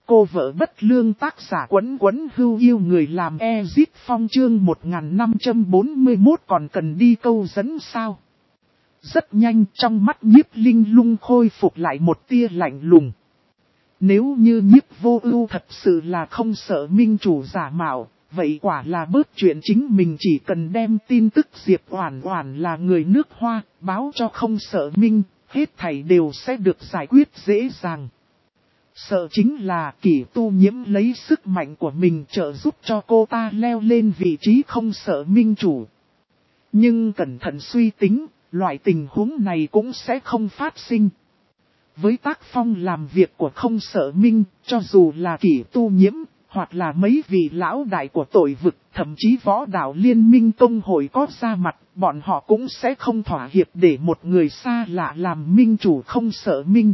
cô vợ bất lương, tác giả Quấn Quấn Hưu Yêu người làm Ezit Phong, chương 1541, còn cần đi câu dẫn sao? Rất nhanh, trong mắt Nhiếp Linh Lung khôi phục lại một tia lạnh lùng. Nếu như Nhiếp Vô Ưu thật sự là không sợ minh chủ giả mạo, vậy quả là bớt chuyện chính mình chỉ cần đem tin tức Diệp Oản Oản là người nước Hoa, báo cho không sợ minh, hết thảy đều sẽ được giải quyết dễ dàng. Sợ chính là Kỷ Tu Nhiễm lấy sức mạnh của mình trợ giúp cho cô ta leo lên vị trí không sợ minh chủ. Nhưng cẩn thận suy tính, loại tình huống này cũng sẽ không phát sinh. Với tác phong làm việc của không sợ minh, cho dù là Kỷ Tu Nhiễm, hoặc là mấy vị lão đại của tội vực, thậm chí võ đạo liên minh công hội có ra mặt, bọn họ cũng sẽ không thỏa hiệp để một người xa lạ làm minh chủ không sợ minh.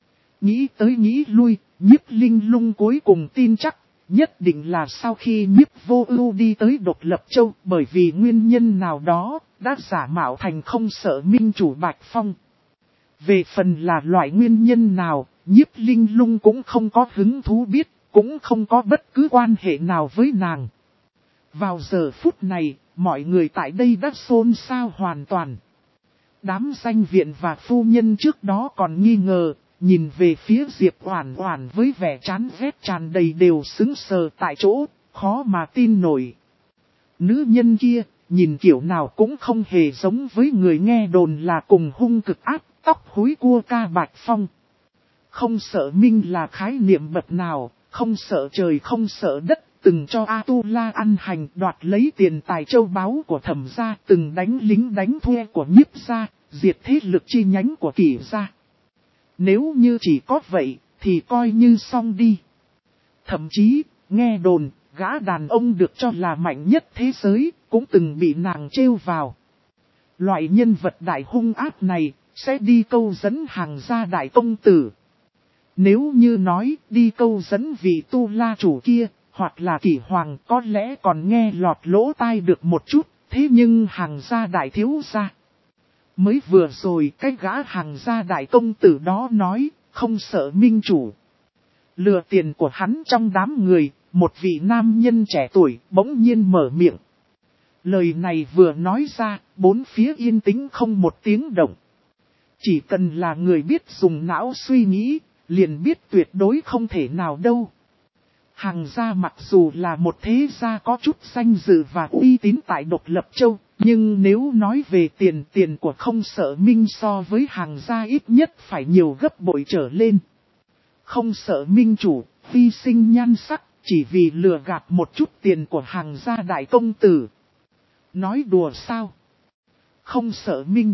Nghĩ tới nghĩ lui, Nhiếp Linh Lung cuối cùng tin chắc, nhất định là sau khi Nhiếp Vô Ưu đi tới Độc Lập Châu, bởi vì nguyên nhân nào đó, đã giả mạo thành không sợ minh chủ Bạch Phong. Về phần là loại nguyên nhân nào, Nhiếp Linh Lung cũng không có hứng thú biết, cũng không có bất cứ quan hệ nào với nàng. Vào giờ phút này, mọi người tại đây đã xôn xao hoàn toàn. Đám danh viện và phu nhân trước đó còn nghi ngờ, nhìn về phía Diệp Oản Oản với vẻ chán ghét tràn đầy đều sững sờ tại chỗ, khó mà tin nổi. Nữ nhân kia, nhìn kiểu nào cũng không hề giống với người nghe đồn là cùng hung cực ác, tóc húi cua ca Bạch Phong. Không sợ minh là khái niệm bậc nào, không sợ trời không sợ đất, từng cho A-tu-la ăn hành, đoạt lấy tiền tài châu báu của Thẩm gia, từng đánh lính đánh thuê của Nhiếp gia, diệt thế lực chi nhánh của Kỷ gia. Nếu như chỉ có vậy, thì coi như xong đi. Thậm chí, nghe đồn, gã đàn ông được cho là mạnh nhất thế giới, cũng từng bị nàng trêu vào. Loại nhân vật đại hung ác này, sẽ đi câu dẫn hàng gia đại công tử. Nếu như nói đi câu dẫn vị tu la chủ kia, hoặc là Kỷ hoàng, có lẽ còn nghe lọt lỗ tai được một chút, thế nhưng hàng gia đại thiếu gia. Mới vừa rồi cái gã hàng gia đại công tử đó nói, không sợ minh chủ. Lừa tiền của hắn trong đám người, một vị nam nhân trẻ tuổi bỗng nhiên mở miệng. Lời này vừa nói ra, bốn phía yên tĩnh không một tiếng động. Chỉ cần là người biết dùng não suy nghĩ, liền biết tuyệt đối không thể nào đâu. Hàng gia mặc dù là một thế gia có chút danh dự và uy tín tại Độc Lập Châu, nhưng nếu nói về tiền của không sợ minh so với hàng gia ít nhất phải nhiều gấp bội trở lên. Không sợ minh chủ, hy sinh nhan sắc, chỉ vì lừa gạt một chút tiền của hàng gia đại công tử. Nói đùa sao? Không sợ minh.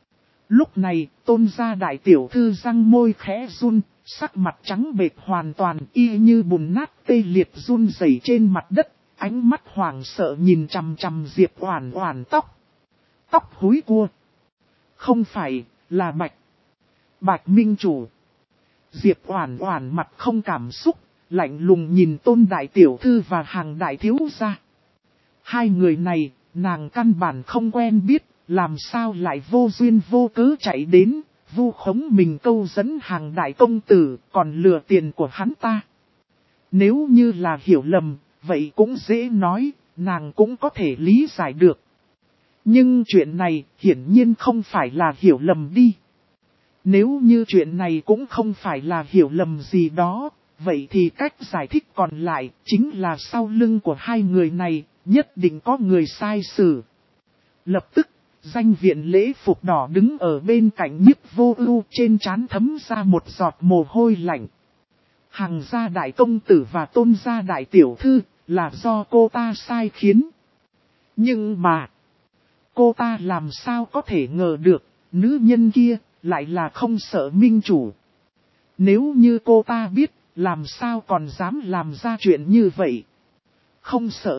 Lúc này, Tôn gia đại tiểu thư răng môi khẽ run, sắc mặt trắng bệch hoàn toàn y như bùn nát tê liệt run rẩy trên mặt đất, ánh mắt hoảng sợ nhìn chằm chằm Diệp Oản Oản tóc. Tóc húi cua. Không phải, là Bạch minh chủ. Diệp Oản Oản mặt không cảm xúc, lạnh lùng nhìn Tôn đại tiểu thư và hàng đại thiếu gia. Hai người này, nàng căn bản không quen biết, làm sao lại vô duyên vô cớ chạy đến, vu khống mình câu dẫn hàng đại công tử, còn lừa tiền của hắn ta. Nếu như là hiểu lầm, vậy cũng dễ nói, nàng cũng có thể lý giải được. Nhưng chuyện này hiển nhiên không phải là hiểu lầm đi. Nếu như chuyện này cũng không phải là hiểu lầm gì đó, vậy thì cách giải thích còn lại chính là sau lưng của hai người này, nhất định có người sai xử. Lập tức, danh viện lễ phục đỏ đứng ở bên cạnh Nhiếp Vô Ưu, trên trán thấm ra một giọt mồ hôi lạnh. Hàng gia đại công tử và Tôn gia đại tiểu thư là do cô ta sai khiến. Nhưng mà, cô ta làm sao có thể ngờ được, nữ nhân kia lại là không sợ minh chủ. Nếu như cô ta biết, làm sao còn dám làm ra chuyện như vậy. Không sợ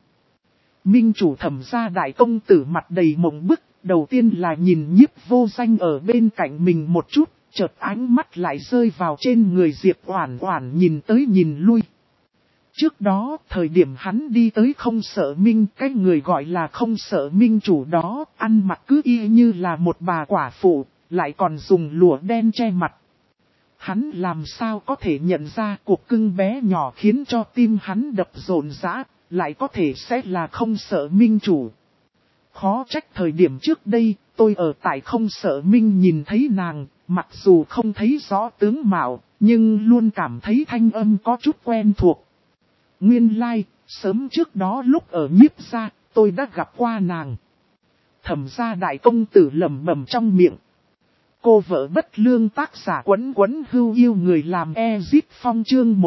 minh chủ Thẩm gia đại công tử mặt đầy mộng bức, đầu tiên là nhìn Nhiếp Vô Danh ở bên cạnh mình một chút, chợt ánh mắt lại rơi vào trên người Diệp Oản Oản nhìn tới nhìn lui. Trước đó, thời điểm hắn đi tới không sợ minh, cái người gọi là không sợ minh chủ đó, ăn mặc cứ y như là một bà quả phụ, lại còn dùng lụa đen che mặt. Hắn làm sao có thể nhận ra cuộc cưng bé nhỏ khiến cho tim hắn đập rộn rã, lại có thể sẽ là không sợ minh chủ. Khó trách thời điểm trước đây, tôi ở tại không sợ minh nhìn thấy nàng, mặc dù không thấy rõ tướng mạo, nhưng luôn cảm thấy thanh âm có chút quen thuộc. Nguyên lai, sớm trước đó lúc ở Nhiếp gia, tôi đã gặp qua nàng. Thẩm gia đại công tử lẩm bẩm trong miệng. Cô vợ bất lương tác giả Quấn Quấn Hưu yêu người làm Ezit Phong chương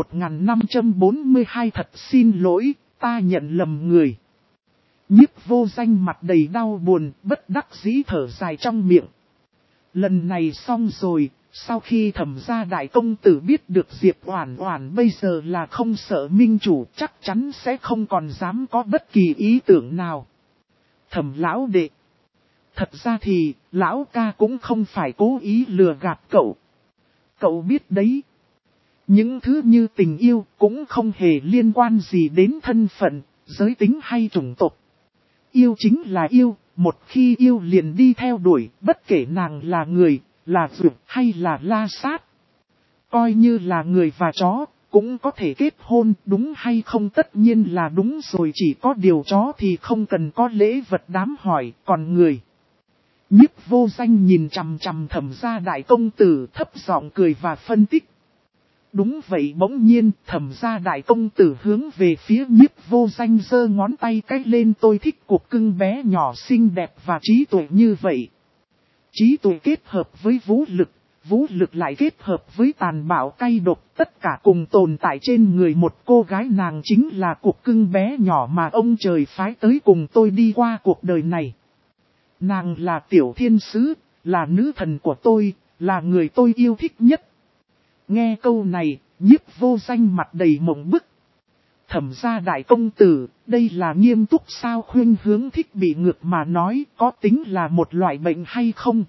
1542 thật xin lỗi, ta nhận lầm người. Nhiếp Vô Danh mặt đầy đau buồn, bất đắc dĩ thở dài trong miệng. Lần này xong rồi, sau khi Thẩm gia đại công tử biết được Diệp Oản Oản bây giờ là không sợ minh chủ, chắc chắn sẽ không còn dám có bất kỳ ý tưởng nào. Thẩm lão đệ. Thật ra thì, lão ca cũng không phải cố ý lừa gạt cậu. Cậu biết đấy. Những thứ như tình yêu cũng không hề liên quan gì đến thân phận, giới tính hay chủng tộc. Yêu chính là yêu, một khi yêu liền đi theo đuổi, bất kể nàng là người, là vượt hay là la sát. Coi như là người và chó, cũng có thể kết hôn, đúng hay không tất nhiên là đúng rồi, chỉ có điều chó thì không cần có lễ vật đám hỏi, còn người. Nhiếp Vô Danh nhìn chằm chằm Thẩm gia đại công tử thấp giọng cười và phân tích. Đúng vậy, bỗng nhiên Thẩm gia đại công tử hướng về phía Nhiếp Vô Danh giơ ngón tay cái lên, tôi thích cuộc cưng bé nhỏ xinh đẹp và trí tuệ như vậy. Trí tuệ kết hợp với vũ lực lại kết hợp với tàn bạo cay độc, tất cả cùng tồn tại trên người một cô gái, nàng chính là cuộc cưng bé nhỏ mà ông trời phái tới cùng tôi đi qua cuộc đời này. Nàng là tiểu thiên sứ, là nữ thần của tôi, là người tôi yêu thích nhất. Nghe câu này, Nhiếp Vô Danh mặt đầy mộng bức. Thẩm gia đại công tử, đây là nghiêm túc sao? Khuynh Hướng thích bị ngược mà nói, có tính là một loại bệnh hay không?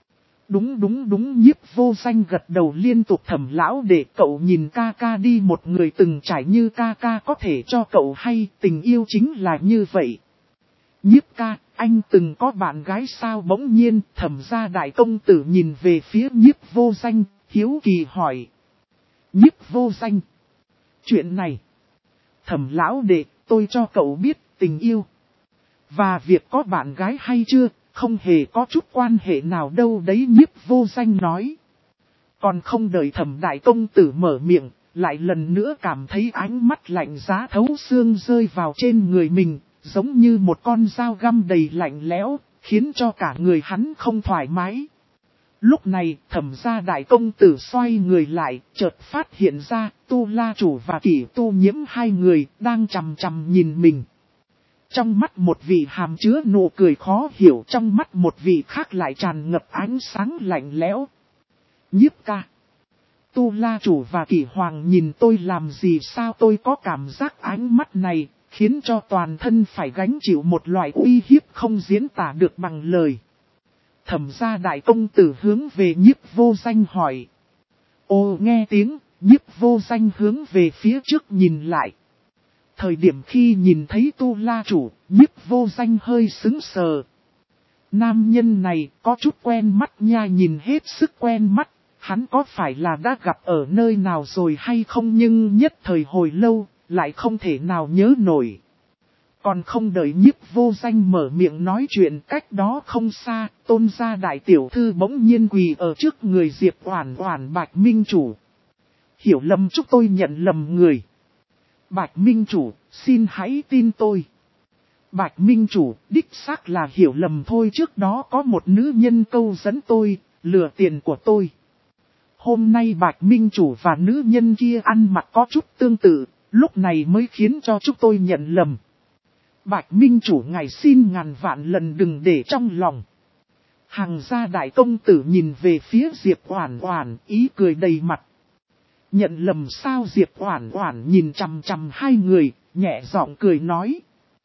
Đúng, Nhiếp Vô Danh gật đầu liên tục. Thẩm lão để cậu nhìn ca ca đi, một người từng trải như ca ca có thể cho cậu hay, tình yêu chính là như vậy. Nhiếp ca, anh từng có bạn gái sao? Bỗng nhiên, Thẩm gia đại công tử nhìn về phía Nhiếp Vô Danh, hiếu kỳ hỏi. Nhiếp Vô Danh. Chuyện này. Thẩm lão đệ, tôi cho cậu biết tình yêu. Và việc có bạn gái hay chưa, không hề có chút quan hệ nào đâu đấy, Nhiếp Vô Danh nói. Còn không đợi Thẩm đại công tử mở miệng, lại lần nữa cảm thấy ánh mắt lạnh giá thấu xương rơi vào trên người mình, giống như một con dao găm đầy lạnh lẽo, khiến cho cả người hắn không thoải mái. Lúc này, Thẩm gia đại công tử xoay người lại, chợt phát hiện ra, Tu La Chủ và Kỷ Tu Nhiễm hai người đang chằm chằm nhìn mình. Trong mắt một vị hàm chứa nụ cười khó hiểu, trong mắt một vị khác lại tràn ngập ánh sáng lạnh lẽo. Nhiếp ca. Tu La Chủ và Kỷ Hoàng nhìn tôi làm gì sao? Tôi có cảm giác ánh mắt này, khiến cho toàn thân phải gánh chịu một loại uy hiếp không diễn tả được bằng lời. Thẩm gia đại công tử hướng về Nhiếp Vô Danh hỏi. Ô, nghe tiếng, Nhiếp Vô Danh hướng về phía trước nhìn lại. Thời điểm khi nhìn thấy Tu La Chủ, Nhiếp Vô Danh hơi sững sờ. Nam nhân này có chút quen mắt nha, nhìn hết sức quen mắt. Hắn có phải là đã gặp ở nơi nào rồi hay không, nhưng nhất thời hồi lâu, lại không thể nào nhớ nổi. Còn không đợi Nhiếp Vô Danh mở miệng nói chuyện, cách đó không xa, Tôn gia đại tiểu thư bỗng nhiên quỳ ở trước người Diệp Oản Oản. Bạch Minh Chủ. Hiểu lầm, chúc tôi nhận lầm người. Bạch Minh Chủ, xin hãy tin tôi. Bạch Minh Chủ, đích xác là hiểu lầm thôi, trước đó có một nữ nhân câu dẫn tôi, lừa tiền của tôi. Hôm nay Bạch Minh Chủ và nữ nhân kia ăn mặc có chút tương tự, lúc này mới khiến cho chúng tôi nhận lầm. Bạch Minh Chủ, ngài xin ngàn vạn lần đừng để trong lòng. Hằng gia đại công tử nhìn về phía Diệp Oản Oản, ý cười đầy mặt. Nhận lầm sao? Diệp Oản Oản nhìn chằm chằm hai người, nhẹ giọng cười nói.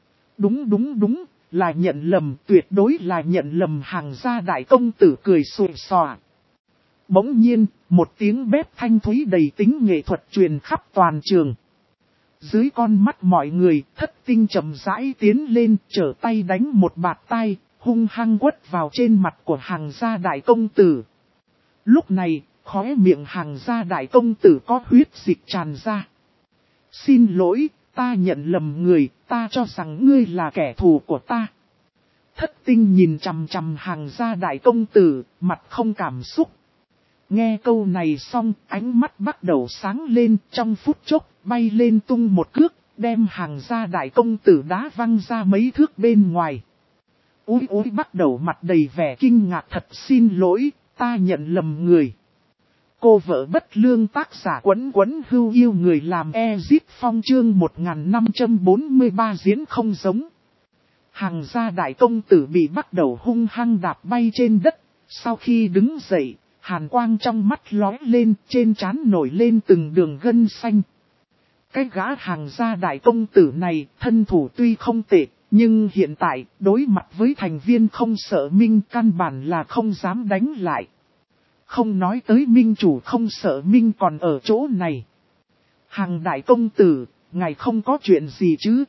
Đúng, là nhận lầm, tuyệt đối là nhận lầm. Hằng gia đại công tử cười xòe xòa. Bỗng nhiên, một tiếng bếp thanh thúy đầy tính nghệ thuật truyền khắp toàn trường. Dưới con mắt mọi người, Thất Tinh chậm rãi tiến lên, trở tay đánh một bạt tai, hung hăng quất vào trên mặt của Hằng gia đại công tử. Lúc này, khóe miệng hàng gia đại công tử có huyết dịch tràn ra. Xin lỗi, ta nhận lầm người, ta cho rằng ngươi là kẻ thù của ta. Thất tinh nhìn chằm chằm hàng gia đại công tử, mặt không cảm xúc. Nghe câu này xong, ánh mắt bắt đầu sáng lên, trong phút chốc, bay lên tung một cước, đem hàng gia đại công tử đá văng ra mấy thước bên ngoài. Úi úi bắt đầu mặt đầy vẻ kinh ngạc, thật xin lỗi, ta nhận lầm người. Cô vợ bất lương tác giả Quấn Quấn Hưu yêu người làm Ezip Phong chương 1543 diễn không giống. Hàng gia đại công tử bị bắt đầu hung hăng đạp bay trên đất, sau khi đứng dậy, hàn quang trong mắt lóe lên, trên trán nổi lên từng đường gân xanh. Cái gã hàng gia đại công tử này, thân thủ tuy không tệ, nhưng hiện tại, đối mặt với thành viên không sợ Minh căn bản là không dám đánh lại. Không nói tới Minh chủ không sợ Minh còn ở chỗ này. Hàng đại công tử, ngài không có chuyện gì chứ?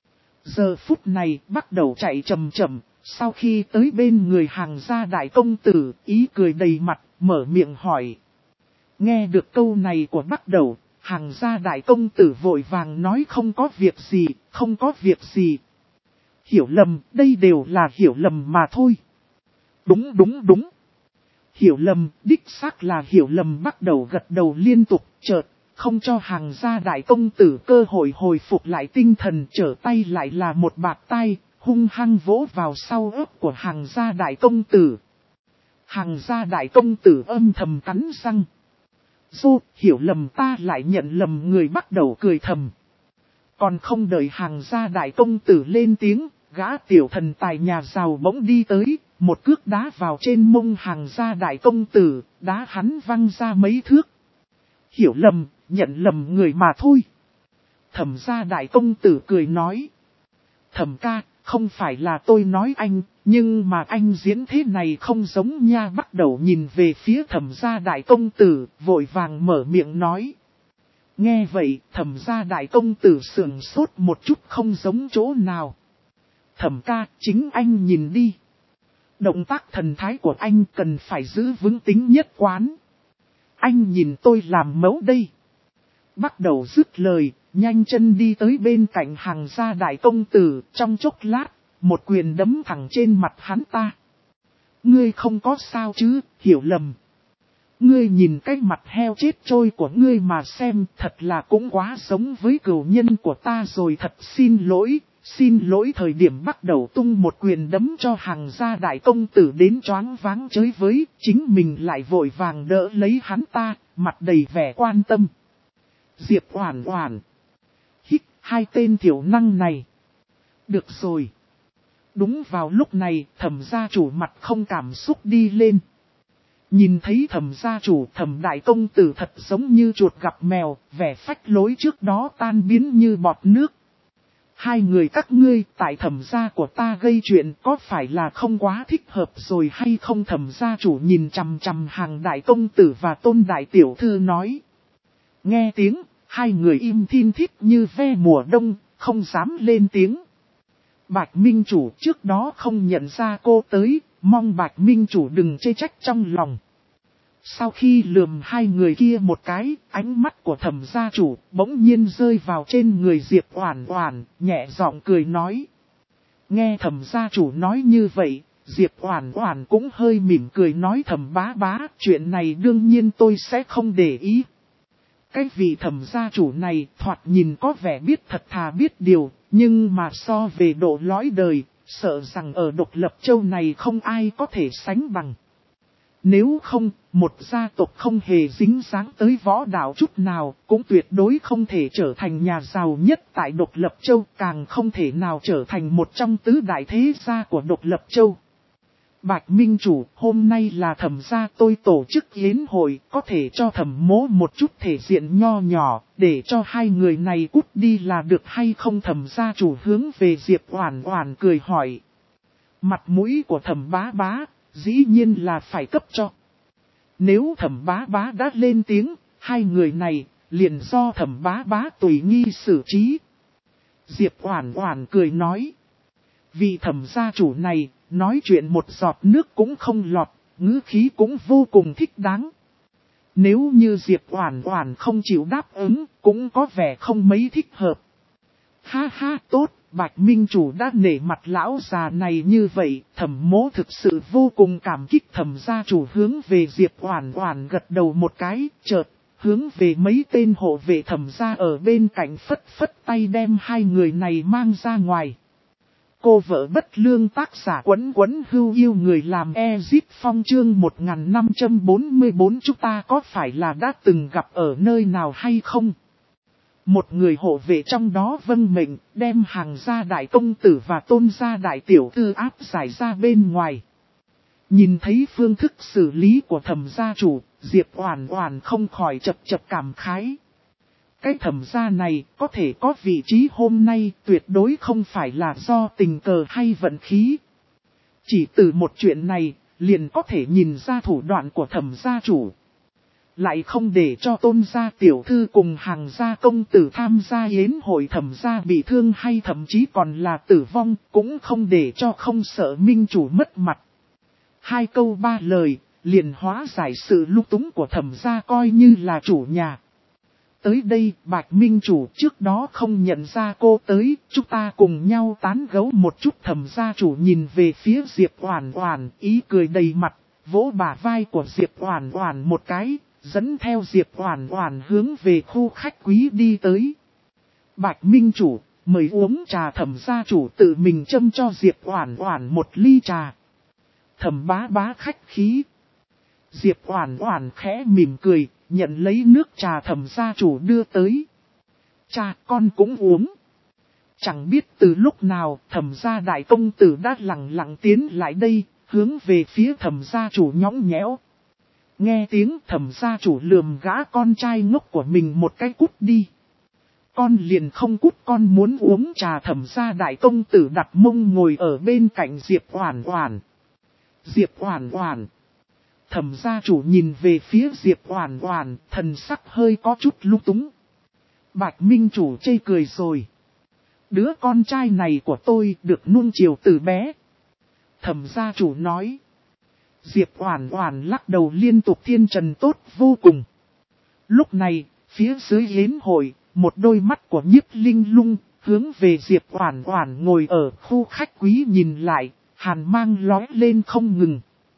Giờ phút này bắt đầu chạy chậm chậm, sau khi tới bên người hàng gia đại công tử, ý cười đầy mặt, mở miệng hỏi. Nghe được câu này của bắt đầu, hàng gia đại công tử vội vàng nói không có việc gì, không có việc gì. Hiểu lầm, đây đều là hiểu lầm mà thôi. Đúng đúng đúng. Hiểu lầm, đích xác là hiểu lầm, bắt đầu gật đầu liên tục, chợt, không cho hàng gia đại công tử cơ hội hồi phục lại tinh thần, trở tay lại là một bạt tay, hung hăng vỗ vào sau ớt của hàng gia đại công tử. Hàng gia đại công tử âm thầm cắn răng. Dô, hiểu lầm, ta lại nhận lầm người, bắt đầu cười thầm. Còn không đợi hàng gia đại công tử lên tiếng, gã tiểu thần tài nhà giàu bỗng đi tới, một cước đá vào trên mông hàng gia đại công tử, đá hắn văng ra mấy thước. Hiểu lầm, nhận lầm người mà thôi. Thẩm gia đại công tử cười nói. Thẩm ca, không phải là tôi nói anh, nhưng mà anh diễn thế này không giống nha. Bắt đầu nhìn về phía thẩm gia đại công tử, vội vàng mở miệng nói. Nghe vậy, thẩm gia đại công tử sườn sốt một chút, không giống chỗ nào. Thẩm ca, chính anh nhìn đi. Động tác thần thái của anh cần phải giữ vững tính nhất quán. Anh nhìn tôi làm mẫu đây. Bắt đầu dứt lời, nhanh chân đi tới bên cạnh hàng gia đại công tử, trong chốc lát, một quyền đấm thẳng trên mặt hắn ta. Ngươi không có sao chứ, hiểu lầm. Ngươi nhìn cái mặt heo chết trôi của ngươi mà xem, thật là cũng quá giống với cửu nhân của ta rồi, thật xin lỗi. Xin lỗi. Thời điểm bắt đầu tung một quyền đấm cho hàng gia đại công tử đến choáng váng chới với, chính mình lại vội vàng đỡ lấy hắn ta, mặt đầy vẻ quan tâm. Diệp Oản Oản. Hít, hai tên tiểu năng này. Được rồi. Đúng vào lúc này, thẩm gia chủ mặt không cảm xúc đi lên. Nhìn thấy thẩm gia chủ, thẩm đại công tử thật giống như chuột gặp mèo, vẻ phách lối trước đó tan biến như bọt nước. Hai người các ngươi tại thẩm gia của ta gây chuyện có phải là không quá thích hợp rồi hay không? Thẩm gia chủ nhìn chằm chằm hàng đại công tử và tôn đại tiểu thư nói. Nghe tiếng, hai người im thin thít như ve mùa đông, không dám lên tiếng. Bạch Minh chủ trước đó không nhận ra cô tới, mong Bạch Minh chủ đừng chê trách trong lòng. Sau khi lườm hai người kia một cái, ánh mắt của thẩm gia chủ bỗng nhiên rơi vào trên người Diệp Oản Oản, nhẹ giọng cười nói. Nghe thẩm gia chủ nói như vậy, Diệp Oản Oản cũng hơi mỉm cười nói thẩm bá bá, chuyện này đương nhiên tôi sẽ không để ý. Cái vị thẩm gia chủ này thoạt nhìn có vẻ biết thật thà biết điều, nhưng mà so về độ lõi đời, sợ rằng ở Độc Lập Châu này không ai có thể sánh bằng. Nếu không, một gia tộc không hề dính dáng tới võ đạo chút nào, cũng tuyệt đối không thể trở thành nhà giàu nhất tại Độc Lập Châu, càng không thể nào trở thành một trong tứ đại thế gia của Độc Lập Châu. Bạch Minh chủ, hôm nay là thẩm gia tôi tổ chức yến hội, có thể cho thẩm mỗ một chút thể diện nho nhỏ, để cho hai người này cút đi là được hay không? Thẩm gia chủ hướng về Diệp Oản Oản cười hỏi. Mặt mũi của thẩm bá bá, dĩ nhiên là phải cấp cho. Nếu thẩm bá bá đã lên tiếng, hai người này, liền do thẩm bá bá tùy nghi xử trí. Diệp Oản Oản cười nói. Vì thẩm gia chủ này, nói chuyện một giọt nước cũng không lọt, ngữ khí cũng vô cùng thích đáng. Nếu như Diệp Oản Oản không chịu đáp ứng, cũng có vẻ không mấy thích hợp. Ha ha, tốt, Bạch Minh Chủ đã nể mặt lão già này như vậy, Thẩm Mỗ thực sự vô cùng cảm kích. Thẩm gia chủ hướng về Diệp Oản Oản gật đầu một cái, chợt hướng về mấy tên hộ vệ Thẩm gia ở bên cạnh phất phất tay đem hai người này mang ra ngoài. Cô vợ bất lương tác giả Quấn Quấn Hưu Yêu người làm Ezip Phong chương 1544. Chúng ta có phải là đã từng gặp ở nơi nào hay không? Một người hộ vệ trong đó vâng mệnh, đem Hàng gia đại công tử và Tôn gia đại tiểu thư áp giải ra bên ngoài. Nhìn thấy phương thức xử lý của Thẩm gia chủ, Diệp Oản Oản không khỏi chập chập cảm khái. Cái Thẩm gia này có thể có vị trí hôm nay tuyệt đối không phải là do tình cờ hay vận khí. Chỉ từ một chuyện này, liền có thể nhìn ra thủ đoạn của Thẩm gia chủ. Lại không để cho Tôn gia tiểu thư cùng Hàng gia công tử tham gia yến hội Thẩm gia bị thương hay thậm chí còn là tử vong, cũng không để cho không sợ minh chủ mất mặt. Hai câu ba lời, liền hóa giải sự lung túng của Thẩm gia coi như là chủ nhà. Tới đây, Bạch Minh Chủ trước đó không nhận ra cô tới, chúng ta cùng nhau tán gẫu một chút. Thẩm gia chủ nhìn về phía Diệp Oản Oản, ý cười đầy mặt, vỗ bả vai của Diệp Oản Oản một cái, dẫn theo Diệp Oản Oản hướng về khu khách quý đi tới. Bạch Minh Chủ, mời uống trà. Thẩm gia chủ tự mình châm cho Diệp Oản Oản một ly trà. Thẩm bá bá khách khí. Diệp Oản Oản khẽ mỉm cười, nhận lấy nước trà Thẩm gia chủ đưa tới. Cha, con cũng uống. Chẳng biết từ lúc nào, Thẩm gia đại công tử đã lặng lặng tiến lại đây, hướng về phía Thẩm gia chủ nhõng nhẽo. Nghe tiếng Thẩm gia chủ lườm gã con trai ngốc của mình một cái cút đi. Con liền không cút, con muốn uống trà. Thẩm gia đại công tử đặt mông ngồi ở bên cạnh Diệp Oản Oản. Diệp Oản Oản. Thẩm gia chủ nhìn về phía Diệp Oản Oản, thần sắc hơi có chút lung túng. Bạch Minh Chủ chê cười rồi. Đứa con trai này của tôi được nuông chiều từ bé. Thẩm gia chủ nói. Diệp Oản Oản lắc đầu liên tục, thiên trần tốt vô cùng. Lúc này, phía dưới yến hội, một đôi mắt của Nhiếp Linh Lung hướng về Diệp Oản Oản ngồi ở khu khách quý nhìn lại, hàn mang lóe lên không ngừng.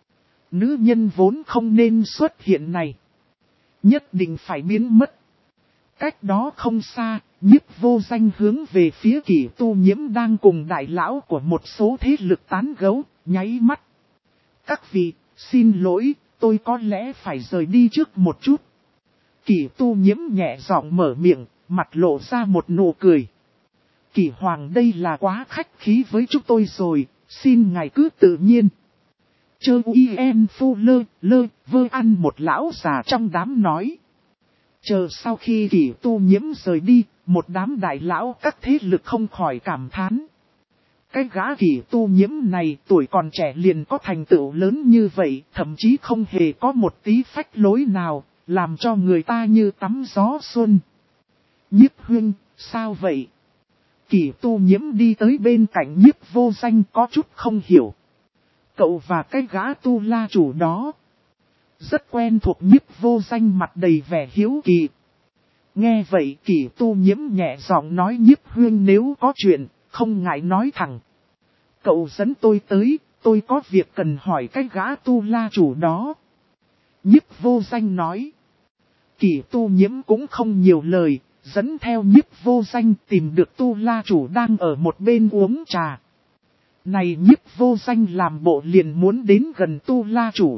Nữ nhân vốn không nên xuất hiện này, nhất định phải biến mất. Cách đó không xa, Nhiếp Vô Danh hướng về phía Kỷ Tu Nhiễm đang cùng đại lão của một số thế lực tán gẫu, nháy mắt. Các vị, xin lỗi, tôi có lẽ phải rời đi trước một chút. Kỷ Tu Nhiễm nhẹ giọng mở miệng, mặt lộ ra một nụ cười. Kỷ Hoàng đây là quá khách khí với chúng tôi rồi, xin ngài cứ tự nhiên. Chơ uyen phu lơ vơ ăn, một lão già trong đám nói. Chờ sau khi Kỷ Tu Nhiễm rời đi, một đám đại lão các thế lực không khỏi cảm thán. Cái gã Kỷ Tu Nhiễm này tuổi còn trẻ liền có thành tựu lớn như vậy, thậm chí không hề có một tí phách lối nào, làm cho người ta như tắm gió xuân. Nhiếp huynh, sao vậy? Kỷ Tu Nhiễm đi tới bên cạnh Nhiếp Vô Danh có chút không hiểu. Cậu và cái gã Tu La chủ đó rất quen thuộc. Nhiếp Vô Danh mặt đầy vẻ hiếu kỳ. Nghe vậy Kỷ Tu Nhiễm nhẹ giọng nói, Nhiếp huynh nếu có chuyện, không ngại nói thẳng. Cậu dẫn tôi tới, tôi có việc cần hỏi cái gã Tu La chủ đó. Nhiếp Vô Danh nói. Kỷ Tu Nhiễm cũng không nhiều lời, dẫn theo Nhiếp Vô Danh tìm được Tu La chủ đang ở một bên uống trà. Này Nhiếp Vô Danh làm bộ liền muốn đến gần Tu La chủ.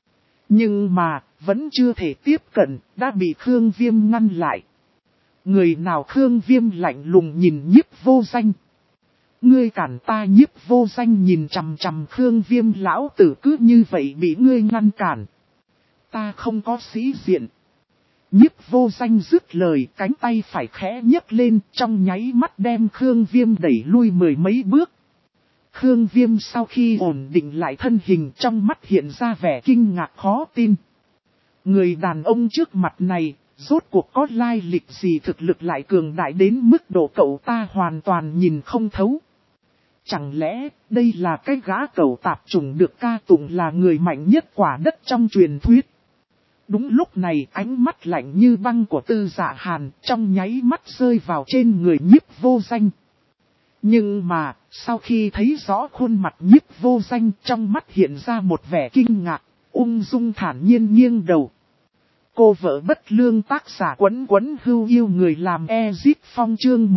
Nhưng mà, vẫn chưa thể tiếp cận, đã bị Khương Viêm ngăn lại. Người nào? Khương Viêm lạnh lùng nhìn Nhiếp Vô Danh. Ngươi cản ta? Nhiếp Vô Danh nhìn chằm chằm Khương Viêm, lão tử cứ như vậy bị ngươi ngăn cản. Ta không có sĩ diện. Nhiếp Vô Danh dứt lời, cánh tay phải khẽ nhấc lên, trong nháy mắt đem Khương Viêm đẩy lui mười mấy bước. Khương Viêm sau khi ổn định lại thân hình, trong mắt hiện ra vẻ kinh ngạc khó tin. Người đàn ông trước mặt này, rốt cuộc có lai lịch gì, thực lực lại cường đại đến mức độ cậu ta hoàn toàn nhìn không thấu. Chẳng lẽ, đây là cái gã cẩu tạp chủng được ca tụng là người mạnh nhất quả đất trong truyền thuyết? Đúng lúc này ánh mắt lạnh như băng của Tư Dạ Hàn trong nháy mắt rơi vào trên người Nhiếp Vô Danh. Nhưng mà, sau khi thấy rõ khuôn mặt Nhiếp Vô Danh trong mắt hiện ra một vẻ kinh ngạc, ung dung thản nhiên nghiêng đầu. Cô vợ bất lương tác giả Quấn Quấn Hưu yêu người làm Ezit Phong chương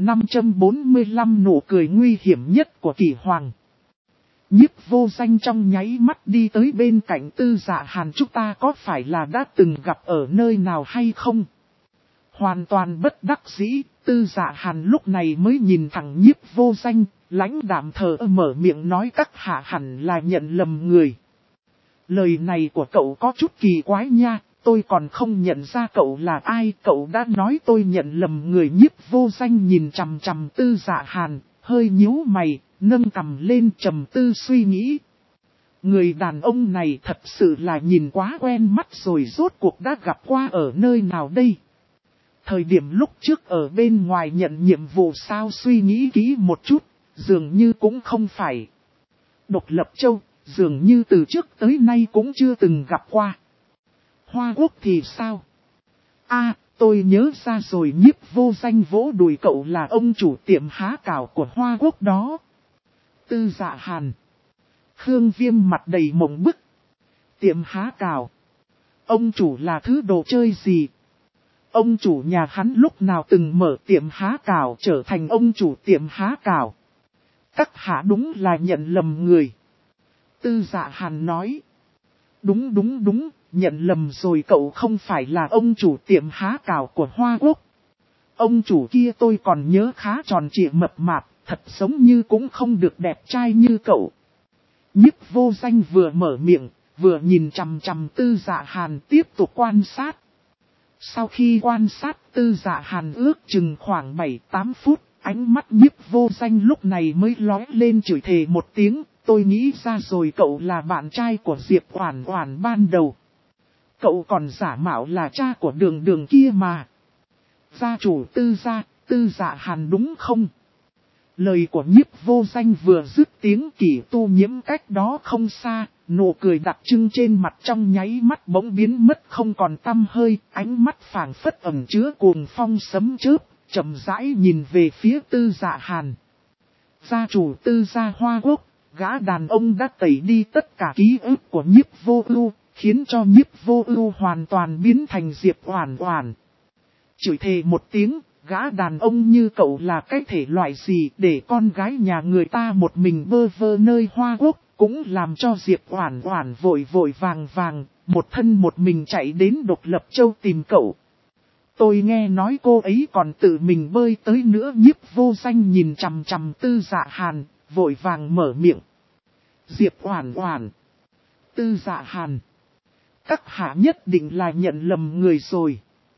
1545 nụ cười nguy hiểm nhất của Kỷ Hoàng. Nhiếp Vô Danh trong nháy mắt đi tới bên cạnh Tư Dạ Hàn, chúng ta có phải là đã từng gặp ở nơi nào hay không? Hoàn toàn bất đắc dĩ, Tư Dạ Hàn lúc này mới nhìn thẳng Nhiếp Vô Danh, lãnh đạm thờ mở miệng nói các hạ hẳn là nhận lầm người. Lời này của cậu có chút kỳ quái nha, tôi còn không nhận ra cậu là ai, cậu đã nói tôi nhận lầm người. Nhiếp Vô Danh nhìn chằm chằm Tư Dạ Hàn, hơi nhíu mày, nâng cằm lên trầm tư suy nghĩ. Người đàn ông này thật sự là nhìn quá quen mắt rồi, rốt cuộc đã gặp qua ở nơi nào đây? Thời điểm lúc trước ở bên ngoài nhận nhiệm vụ sao, suy nghĩ kỹ một chút, dường như cũng không phải. Độc Lập Châu, dường như từ trước tới nay cũng chưa từng gặp qua. Hoa Quốc thì sao? Tôi nhớ ra rồi. Nhiếp Vô Danh vỗ đùi, cậu là ông chủ tiệm há cảo của Hoa Quốc đó. Tư Dạ Hàn. Khương Viêm mặt đầy mộng bức. Tiệm há cảo. Ông chủ là thứ đồ chơi gì? Ông chủ nhà hắn lúc nào từng mở tiệm há cảo trở thành ông chủ tiệm há cảo? Các hạ đúng là nhận lầm người. Tư Dạ Hàn nói. Đúng, nhận lầm rồi, cậu không phải là ông chủ tiệm há cảo của Hoa Quốc. Ông chủ kia tôi còn nhớ khá tròn trịa mập mạp, thật giống như cũng không được đẹp trai như cậu. Nhiếp Vô Danh vừa mở miệng, vừa nhìn chằm chằm Tư Dạ Hàn tiếp tục quan sát. Sau khi quan sát Tư Dạ Hàn ước chừng khoảng 7-8 phút, ánh mắt Nhiếp Vô Danh lúc này mới lóe lên chửi thề một tiếng. Tôi nghĩ ra rồi, cậu là bạn trai của Diệp Oản Oản ban đầu. Cậu còn giả mạo là cha của Đường Đường kia mà. Gia chủ Tư Dạ Hàn đúng không? Lời của Nhiếp Vô Danh vừa dứt tiếng, Kỷ Tu Nhiễm cách đó không xa, nụ cười đặc trưng trên mặt trong nháy mắt bỗng biến mất không còn tăm hơi, ánh mắt phảng phất ẩn chứa cuồng phong sấm chớp, chậm rãi nhìn về phía Tư Dạ Hàn. Gia chủ Tư gia Hoa Quốc, gã đàn ông đã tẩy đi tất cả ký ức của Nhiếp Vô Ưu, khiến cho Nhiếp Vô Ưu hoàn toàn biến thành Diệp Oản Oản. Chửi thề một tiếng, gã đàn ông như cậu là cái thể loại gì để con gái nhà người ta một mình bơ vơ nơi Hoa Quốc, cũng làm cho Diệp Oản Oản vội vội vàng, một thân một mình chạy đến Độc Lập Châu tìm cậu. Tôi nghe nói cô ấy còn tự mình bơi tới nữa. Nhiếp Vô Danh nhìn chằm chằm Tư Dạ Hàn, vội vàng mở miệng. Diệp Oản Oản, Tư Dạ Hàn, các hạ nhất định là nhận lầm người rồi.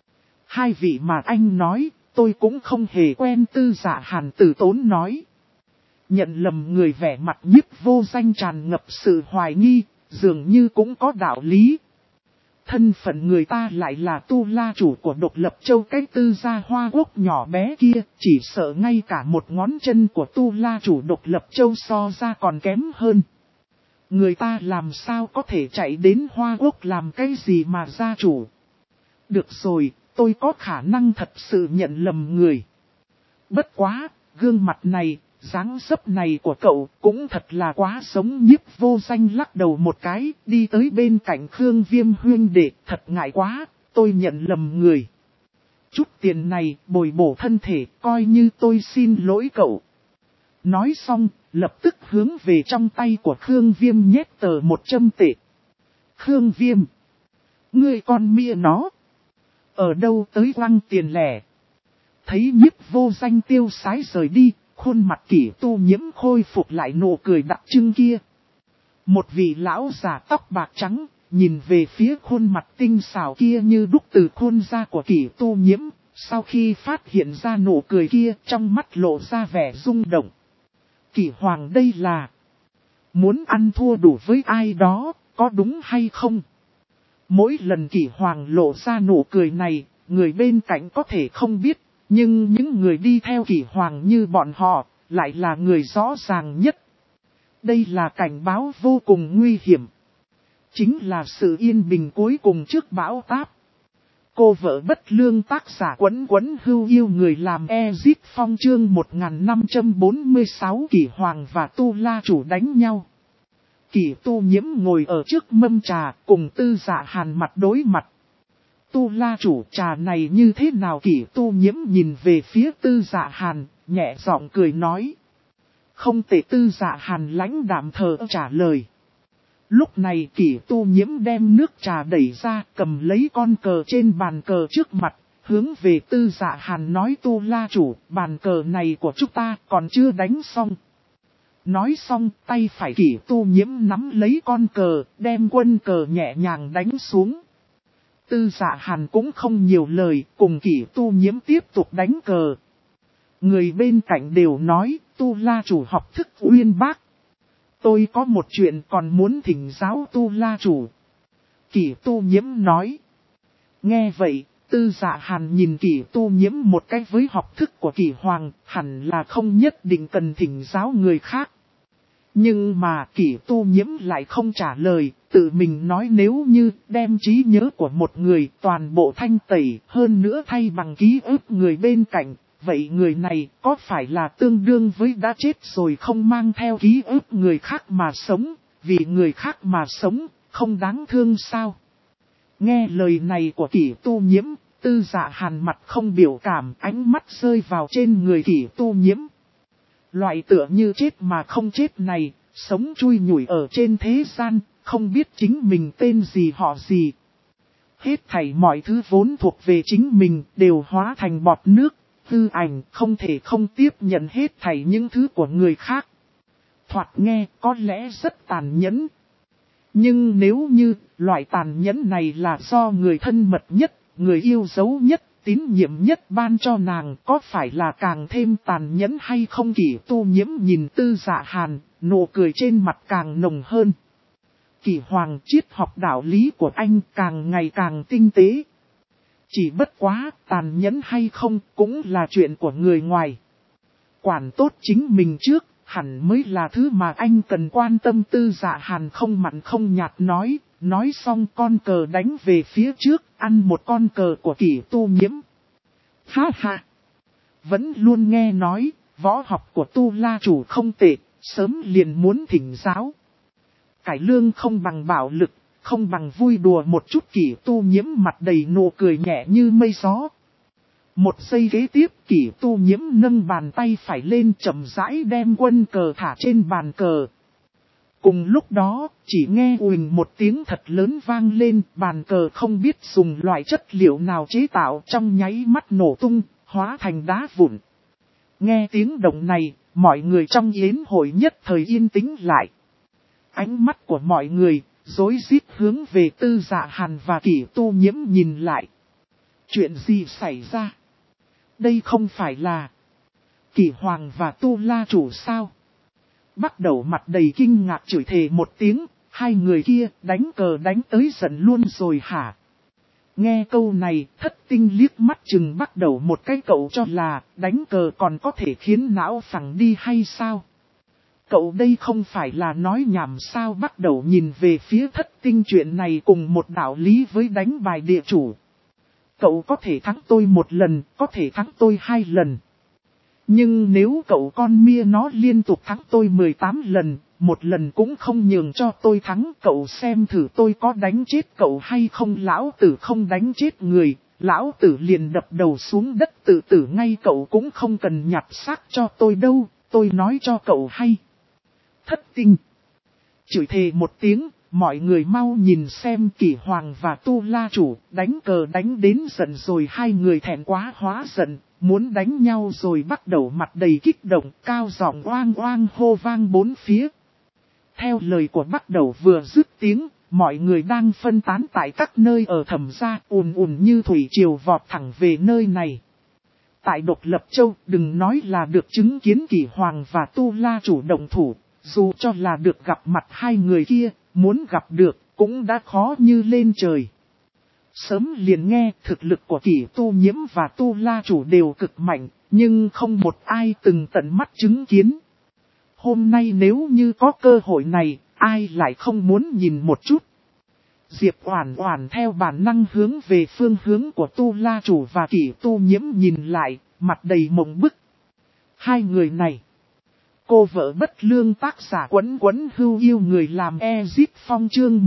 Hai vị mà anh nói, tôi cũng không hề quen. Tư Dạ Hàn từ tốn nói. Nhận lầm người, vẻ mặt Nhiếp Vô Danh tràn ngập sự hoài nghi, dường như cũng có đạo lý. Thân phận người ta lại là Tu La chủ của Độc Lập Châu, cái Tư gia Hoa Quốc nhỏ bé kia, chỉ sợ ngay cả một ngón chân của Tu La chủ Độc Lập Châu so ra còn kém hơn. Người ta làm sao có thể chạy đến Hoa Quốc làm cái gì mà gia chủ? Được rồi, tôi có khả năng thật sự nhận lầm người. Bất quá, gương mặt này, dáng dấp này của cậu cũng thật là quá giống. Nhiếp Vô Danh lắc đầu một cái, đi tới bên cạnh Khương Viêm huynh đệ, thật ngại quá, tôi nhận lầm người. Chút tiền này bồi bổ thân thể, coi như tôi xin lỗi cậu. Nói xong, lập tức hướng về trong tay của Khương Viêm nhét tờ 100 tệ. Khương Viêm, ngươi con mia nó, ở đâu tới quăng tiền lẻ? Thấy Nhiếp Vô Danh tiêu sái rời đi, khuôn mặt Kỷ Tu Nhiễm khôi phục lại nụ cười đặc trưng kia. Một vị lão già tóc bạc trắng, nhìn về phía khuôn mặt tinh xảo kia như đúc từ khuôn da của Kỷ Tu Nhiễm, sau khi phát hiện ra nụ cười kia, trong mắt lộ ra vẻ rung động. Kỷ Hoàng đây là muốn ăn thua đủ với ai đó, có đúng hay không? Mỗi lần Kỷ Hoàng lộ ra nụ cười này, người bên cạnh có thể không biết, nhưng những người đi theo Kỷ Hoàng như bọn họ, lại là người rõ ràng nhất. Đây là cảnh báo vô cùng nguy hiểm. chính là sự yên bình cuối cùng trước bão táp. Cô vợ bất lương tác giả Quấn Quấn Hưu yêu người làm Ezip Phong chương 1546 Kỷ Hoàng và Tu La Chủ đánh nhau. Kỷ Tu Nhiễm ngồi ở trước mâm trà cùng Tư Dạ Hàn mặt đối mặt. Tu La Chủ, trà này như thế nào? Kỷ Tu Nhiễm nhìn về phía Tư Dạ Hàn, nhẹ giọng cười nói. Không tệ. Tư Dạ Hàn lãnh đạm thờ trả lời. Lúc này Kỷ Tu Nhiễm đem nước trà đẩy ra, cầm lấy con cờ trên bàn cờ trước mặt, hướng về Tư Dạ Hàn nói: Tu La Chủ, bàn cờ này của chúng ta còn chưa đánh xong. Nói xong, tay phải Kỷ Tu Nhiễm nắm lấy con cờ, đem quân cờ nhẹ nhàng đánh xuống. Tư Dạ Hàn cũng không nhiều lời, cùng Kỷ Tu Nhiễm tiếp tục đánh cờ. Người bên cạnh đều nói: Tu La Chủ học thức uyên bác. Tôi có một chuyện còn muốn thỉnh giáo Tu La Chủ. Kỷ Tu Nhiễm nói. Nghe vậy, Tư Dạ Hàn nhìn Kỷ Tu Nhiễm một cách với học thức của Kỷ Hoàng, hẳn là không nhất định cần thỉnh giáo người khác. Nhưng mà Kỷ Tu Nhiễm lại không trả lời, tự mình nói nếu như đem trí nhớ của một người toàn bộ thanh tẩy, hơn nữa thay bằng ký ức người bên cạnh. Vậy người này có phải là tương đương với đã chết rồi không mang theo ký ức người khác mà sống, vì người khác mà sống, không đáng thương sao? Nghe lời này của Kỷ Tu Nhiễm, Tư Dạ Hàn mặt không biểu cảm, ánh mắt rơi vào trên người Kỷ Tu Nhiễm. Loại tựa như chết mà không chết này, sống chui nhủi ở trên thế gian, không biết chính mình tên gì họ gì. Hết thảy mọi thứ vốn thuộc về chính mình đều hóa thành bọt nước. Tư ảnh không thể không tiếp nhận hết thảy những thứ của người khác. Thoạt nghe có lẽ rất tàn nhẫn. Nhưng nếu như loại tàn nhẫn này là do người thân mật nhất, người yêu dấu nhất, tín nhiệm nhất ban cho nàng, có phải là càng thêm tàn nhẫn hay không? Kỷ Tu Nhiễm nhìn Tư Dạ Hàn, nụ cười trên mặt càng nồng hơn. Kỷ Hoàng, triết học đạo lý của anh càng ngày càng tinh tế. Chỉ bất quá, tàn nhẫn hay không cũng là chuyện của người ngoài. Quản tốt chính mình trước, hẳn mới là thứ mà anh cần quan tâm. Tư Dạ Hàn không mặn không nhạt nói xong con cờ đánh về phía trước, ăn một con cờ của Kỷ Tu Nhiễm. Ha ha! Vẫn luôn nghe nói, võ học của Tu La Chủ không tệ, sớm liền muốn thỉnh giáo. Cải lương không bằng bạo lực. Không bằng vui đùa một chút. Kỷ Tu Nhiễm mặt đầy nụ cười nhẹ như mây gió. Một giây kế tiếp Kỷ Tu Nhiễm nâng bàn tay phải lên chậm rãi đem quân cờ thả trên bàn cờ. Cùng lúc đó chỉ nghe uỳnh một tiếng thật lớn vang lên, bàn cờ không biết dùng loại chất liệu nào chế tạo trong nháy mắt nổ tung, hóa thành đá vụn. Nghe tiếng động này, mọi người trong yến hội nhất thời yên tĩnh lại. Ánh mắt của mọi người rối rít hướng về Tư Dạ Hàn và Kỷ Tu Nhiễm nhìn lại. Chuyện gì xảy ra? Đây không phải là Kỷ Hoàng và Tu La Chủ sao? Bắt đầu mặt đầy kinh ngạc chửi thề một tiếng, hai người kia đánh cờ đánh tới giận luôn rồi hả? Nghe câu này, Thất Tinh liếc mắt chừng bắt đầu một cái cậu cho là đánh cờ còn có thể khiến não phẳng đi hay sao? Cậu đây không phải là nói nhảm sao? Bắt đầu nhìn về phía Thất Tinh, chuyện này cùng một đạo lý với đánh bài địa chủ. Cậu có thể thắng tôi một lần, có thể thắng tôi 2 lần. Nhưng nếu cậu con mia nó liên tục thắng tôi 18 lần, một lần cũng không nhường cho tôi thắng, cậu xem thử tôi có đánh chết cậu hay không? Lão tử không đánh chết người, lão tử liền đập đầu xuống đất tự tử ngay, cậu cũng không cần nhặt xác cho tôi đâu, tôi nói cho cậu hay. Thất Tinh chửi thề một tiếng, mọi người mau nhìn xem Kỷ Hoàng và Tu La Chủ đánh cờ đánh đến giận rồi, hai người thẹn quá hóa giận, muốn đánh nhau rồi, bắt đầu mặt đầy kích động, cao giọng oang oang hô vang bốn phía. Theo lời của bắt đầu vừa dứt tiếng, mọi người đang phân tán tại các nơi ở Thẩm gia ùn ùn như thủy triều vọt thẳng về nơi này. Tại Độc Lập Châu, đừng nói là được chứng kiến Kỷ Hoàng và Tu La Chủ động thủ, dù cho là được gặp mặt hai người kia, muốn gặp được, cũng đã khó như lên trời. Sớm liền nghe thực lực của Kỷ Tu Nhiễm và Tu La Chủ đều cực mạnh, nhưng không một ai từng tận mắt chứng kiến. Hôm nay nếu như có cơ hội này, ai lại không muốn nhìn một chút. Diệp Oản Oản theo bản năng hướng về phương hướng của Tu La Chủ và Kỷ Tu Nhiễm nhìn lại, mặt đầy mộng bức. Hai người này. Cô vợ bất lương tác giả Quấn Quấn Hưu yêu người làm Ezip Phong chương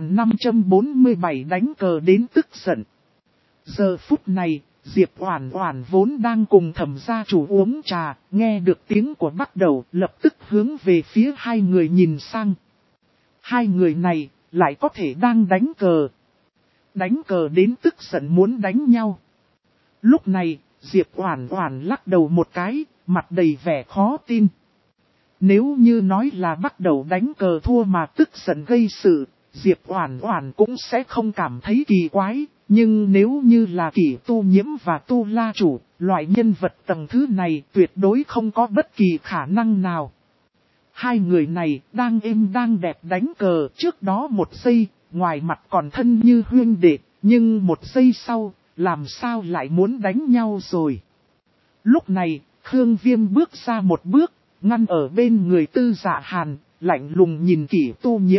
1547 đánh cờ đến tức giận. Giờ phút này, Diệp Oản Oản vốn đang cùng Thẩm gia chủ uống trà, nghe được tiếng của Bắc Đầu, lập tức hướng về phía hai người nhìn sang. Hai người này lại có thể đang đánh cờ. Đánh cờ đến tức giận muốn đánh nhau. Lúc này, Diệp Oản Oản lắc đầu một cái, mặt đầy vẻ khó tin. Nếu như nói là Bắc Đầu đánh cờ thua mà tức giận gây sự, Diệp Oản Oản cũng sẽ không cảm thấy kỳ quái. Nhưng nếu như là Kỷ Tu Nhiễm và Tu La Chủ, loại nhân vật tầng thứ này tuyệt đối không có bất kỳ khả năng nào. Hai người này đang êm đang đẹp đánh cờ trước đó một giây, ngoài mặt còn thân như huynh đệ, nhưng một giây sau, làm sao lại muốn đánh nhau rồi. Lúc này, Khương Viêm bước ra một bước, ngăn ở bên người Tư Dạ Hàn, lạnh lùng nhìn Kỷ Tu Nhiễm.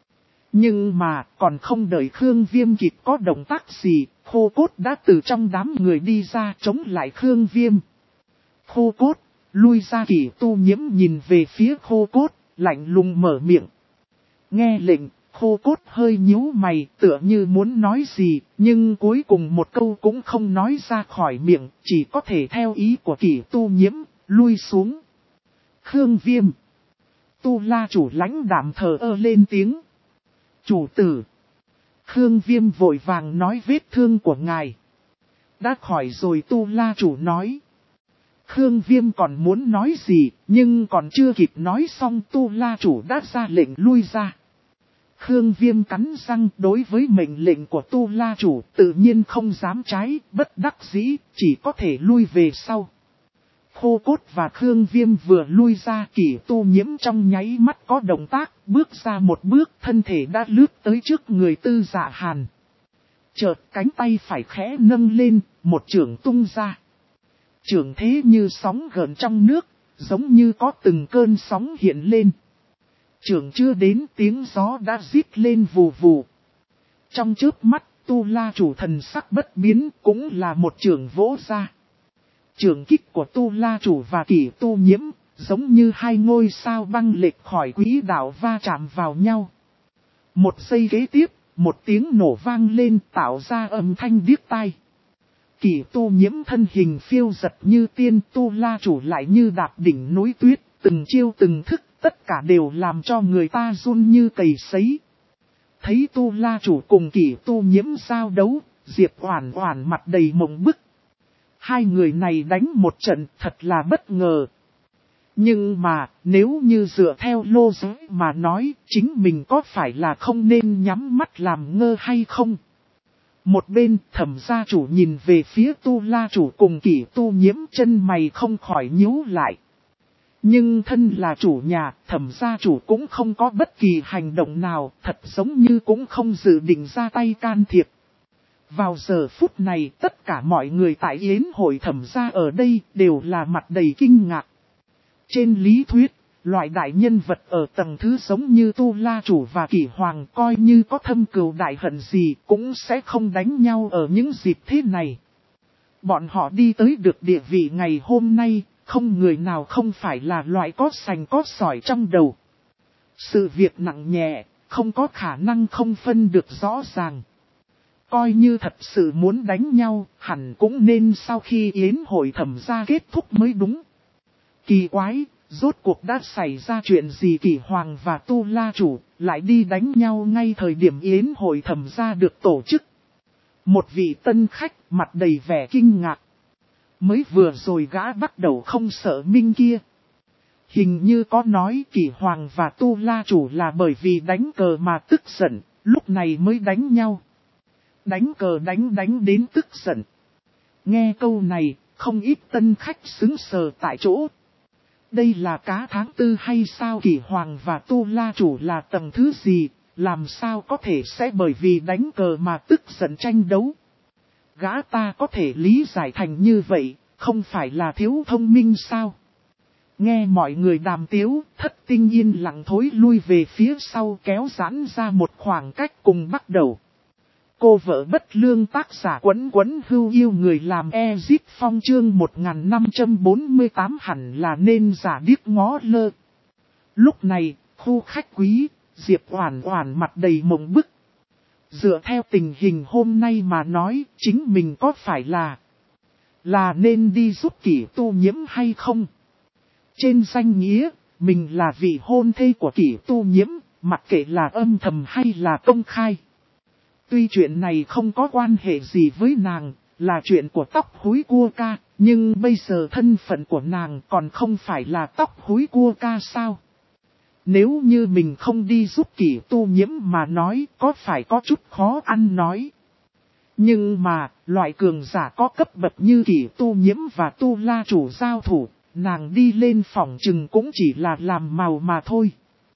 Nhưng mà, còn không đợi Khương Viêm kịp có động tác gì, Khô Cốt đã từ trong đám người đi ra chống lại Khương Viêm. Khô Cốt, lui ra. Kỷ Tu Nhiễm nhìn về phía Khô Cốt, lạnh lùng mở miệng. Nghe lệnh, Khô Cốt hơi nhíu mày, tựa như muốn nói gì, nhưng cuối cùng một câu cũng không nói ra khỏi miệng, chỉ có thể theo ý của Kỷ Tu Nhiễm, lui xuống. Khương Viêm. Tu La Chủ lãnh đạm thờ ơ lên tiếng. Chủ tử. Khương Viêm vội vàng nói vết thương của ngài đã khỏi rồi. Tu La Chủ nói. Khương Viêm còn muốn nói gì, nhưng còn chưa kịp nói xong Tu La Chủ đã ra lệnh lui ra. Khương Viêm cắn răng, đối với mệnh lệnh của Tu La Chủ tự nhiên không dám trái, bất đắc dĩ, chỉ có thể lui về sau. Khô Cốt và Khương Viêm vừa lui ra, Kỷ Tu Nhiễm trong nháy mắt có động tác, bước ra một bước, thân thể đã lướt tới trước người Tư Dạ Hàn. Chợt cánh tay phải khẽ nâng lên, một chưởng tung ra. Chưởng thế như sóng gợn trong nước, giống như có từng cơn sóng hiện lên. Chưởng chưa đến tiếng gió đã rít lên vù vù. Trong chớp mắt, Tu La Chủ thần sắc bất biến, cũng là một chưởng vỗ ra. Chưởng kích của Tu La Chủ và Kỷ Tu Nhiễm, giống như hai ngôi sao băng lệch khỏi quỹ đạo va chạm vào nhau. Một giây kế tiếp, một tiếng nổ vang lên tạo ra âm thanh điếc tai. Kỷ Tu Nhiễm thân hình phiêu giật như tiên, Tu La Chủ lại như đạp đỉnh núi tuyết, từng chiêu từng thức, tất cả đều làm cho người ta run như cầy sấy. Thấy Tu La Chủ cùng Kỷ Tu Nhiễm giao đấu, Diệp Oản Oản mặt đầy mộng bức. Hai người này đánh một trận thật là bất ngờ. Nhưng mà, nếu như dựa theo lô giới mà nói, chính mình có phải là không nên nhắm mắt làm ngơ hay không? Một bên, Thẩm gia chủ nhìn về phía Tu La Chủ cùng Kỷ Tu Nhiễm, chân mày không khỏi nhíu lại. Nhưng thân là chủ nhà, Thẩm gia chủ cũng không có bất kỳ hành động nào, thật giống như cũng không dự định ra tay can thiệp. Vào giờ phút này, tất cả mọi người tại yến hội Thẩm gia ở đây đều là mặt đầy kinh ngạc. Trên lý thuyết, loại đại nhân vật ở tầng thứ giống như Tu La Chủ và Kỷ Hoàng coi như có thâm cừu đại hận gì cũng sẽ không đánh nhau ở những dịp thế này. Bọn họ đi tới được địa vị ngày hôm nay, không người nào không phải là loại có sành có sỏi trong đầu. Sự việc nặng nhẹ, không có khả năng không phân được rõ ràng. Coi như thật sự muốn đánh nhau, hẳn cũng nên sau khi yến hội Thẩm gia kết thúc mới đúng. Kỳ quái, rốt cuộc đã xảy ra chuyện gì? Kỷ Hoàng và Tu La Chủ lại đi đánh nhau ngay thời điểm yến hội Thẩm gia được tổ chức. Một vị tân khách mặt đầy vẻ kinh ngạc. Mới vừa rồi gã bắt đầu không sợ minh kia. Hình như có nói Kỷ Hoàng và Tu La Chủ là bởi vì đánh cờ mà tức giận, lúc này mới đánh nhau. Đánh cờ đánh đến tức giận. Nghe câu này, không ít tân khách xứng sờ tại chỗ. Đây là cá tháng tư hay sao? Kỷ Hoàng và Tu La Chủ là tầng thứ gì, làm sao có thể sẽ bởi vì đánh cờ mà tức giận tranh đấu? Gã ta có thể lý giải thành như vậy, không phải là thiếu thông minh sao? Nghe mọi người đàm tiếu, Thất Tinh yên lặng thối lui về phía sau kéo giãn ra một khoảng cách cùng bắt đầu. Cô vợ bất lương tác giả Quấn Quấn Hưu yêu người làm Ezip Phong chương 1548 hẳn là nên giả điếc ngó lơ. Lúc này, khu khách quý, Diệp Oản Oản mặt đầy mộng bức. Dựa theo tình hình hôm nay mà nói, chính mình có phải là nên đi giúp Kỷ Tu Nhiễm hay không? Trên danh nghĩa, mình là vị hôn thê của Kỷ Tu Nhiễm, mặc kệ là âm thầm hay là công khai. Tuy chuyện này không có quan hệ gì với nàng, là chuyện của tóc húi cua ca, nhưng bây giờ thân phận của nàng còn không phải là tóc húi cua ca sao? Nếu như mình không đi giúp Kỷ Tu Nhiễm mà nói có phải có chút khó ăn nói. Nhưng mà, loại cường giả có cấp bậc như Kỷ Tu Nhiễm và Tu La chủ giao thủ, nàng đi lên phòng chừng cũng chỉ là làm màu mà thôi.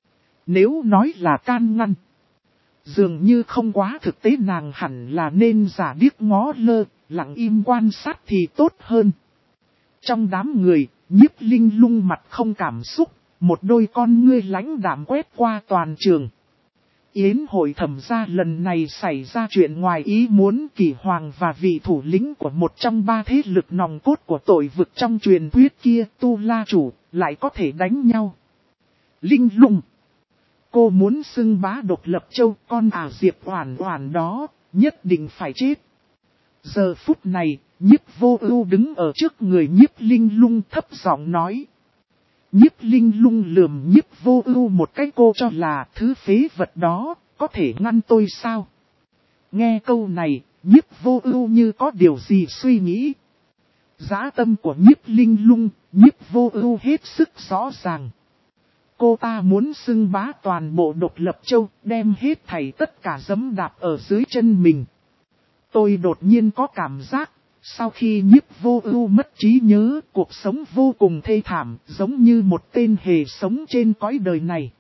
Nếu nói là can ngăn, dường như không quá thực tế, nàng hẳn là nên giả điếc ngó lơ, lặng im quan sát thì tốt hơn. Trong đám người, Nhiếp Linh Lung mặt không cảm xúc, một đôi con ngươi lãnh đạm quét qua toàn trường. Yến hội thẩm ra lần này xảy ra chuyện ngoài ý muốn, Kỷ Hoàng và vị thủ lĩnh của một trong ba thế lực nòng cốt của tội vực trong truyền thuyết kia, Tu La chủ, lại có thể đánh nhau. Linh Lung, cô muốn xưng bá độc lập châu, con Diệp Oản Oản đó, nhất định phải chết. Giờ phút này, Nhiếp Vô Ưu đứng ở trước người Nhiếp Linh Lung thấp giọng nói. Nhiếp Linh Lung lườm Nhiếp Vô Ưu một cái, cô cho là thứ phế vật đó, có thể ngăn tôi sao? Nghe câu này, Nhiếp Vô Ưu như có điều gì suy nghĩ. Dã tâm của Nhiếp Linh Lung, Nhiếp Vô Ưu hết sức rõ ràng. Cô ta muốn xưng bá toàn bộ độc lập châu, đem hết thảy tất cả giẫm đạp ở dưới chân mình. Tôi đột nhiên có cảm giác, sau khi Nhiếp Vô Ưu mất trí nhớ, cuộc sống vô cùng thê thảm, giống như một tên hề sống trên cõi đời này.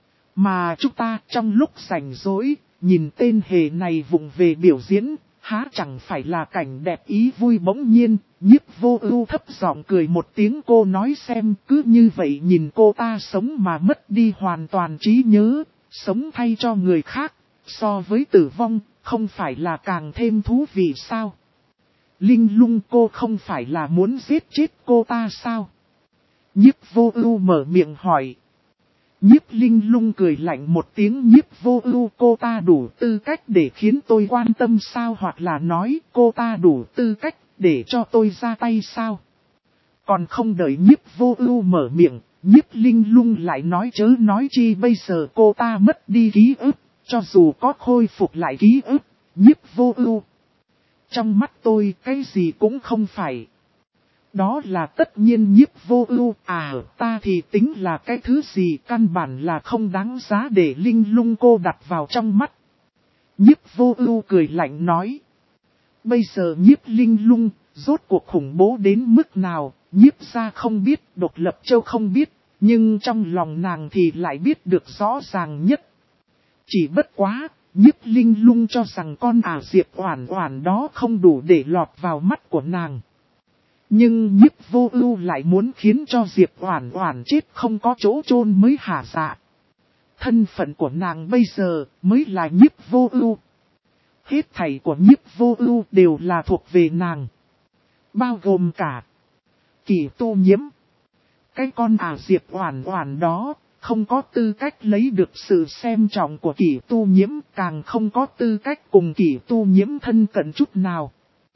Mà chúng ta trong lúc rảnh rỗi, nhìn tên hề này vụng về biểu diễn, há chẳng phải là cảnh đẹp ý vui. Bỗng nhiên, Nhiếp Vô Ưu thấp giọng cười một tiếng, cô nói xem, cứ như vậy nhìn cô ta sống mà mất đi hoàn toàn trí nhớ, sống thay cho người khác, so với tử vong, không phải là càng thêm thú vị sao? Linh Lung, cô không phải là muốn giết chết cô ta sao? Nhiếp Vô Ưu mở miệng hỏi. Nhiếp Linh Lung cười lạnh một tiếng. Nhiếp Vô Ưu, cô ta đủ tư cách để khiến tôi quan tâm sao? Hoặc là nói cô ta đủ tư cách để cho tôi ra tay sao? Còn không đợi Nhiếp Vô Ưu mở miệng, Nhiếp Linh Lung lại nói, chớ nói chi bây giờ cô ta mất đi ký ức, cho dù có khôi phục lại ký ức, Nhiếp Vô Ưu, trong mắt tôi cái gì cũng không phải. Đó là tất nhiên. Nhiếp Vô Ưu, ta thì tính là cái thứ gì, căn bản là không đáng giá để Linh Lung cô đặt vào trong mắt. Nhiếp Vô Ưu cười lạnh nói. Bây giờ Nhiếp Linh Lung, rốt cuộc khủng bố đến mức nào, Nhiếp gia không biết, độc lập châu không biết, nhưng trong lòng nàng thì lại biết được rõ ràng nhất. Chỉ bất quá, Nhiếp Linh Lung cho rằng con Diệp Oản Oản đó không đủ để lọt vào mắt của nàng. Nhưng Nhiếp Vô Ưu lại muốn khiến cho Diệp Oản Oản chết không có chỗ chôn mới hả dạ. Thân phận của nàng bây giờ mới là Nhiếp Vô Ưu. Hết thảy của Nhiếp Vô Ưu đều là thuộc về nàng. Bao gồm cả Kỷ Tu Nhiễm. Cái con Diệp Oản Oản đó không có tư cách lấy được sự xem trọng của Kỷ Tu Nhiễm, càng không có tư cách cùng Kỷ Tu Nhiễm thân cận chút nào.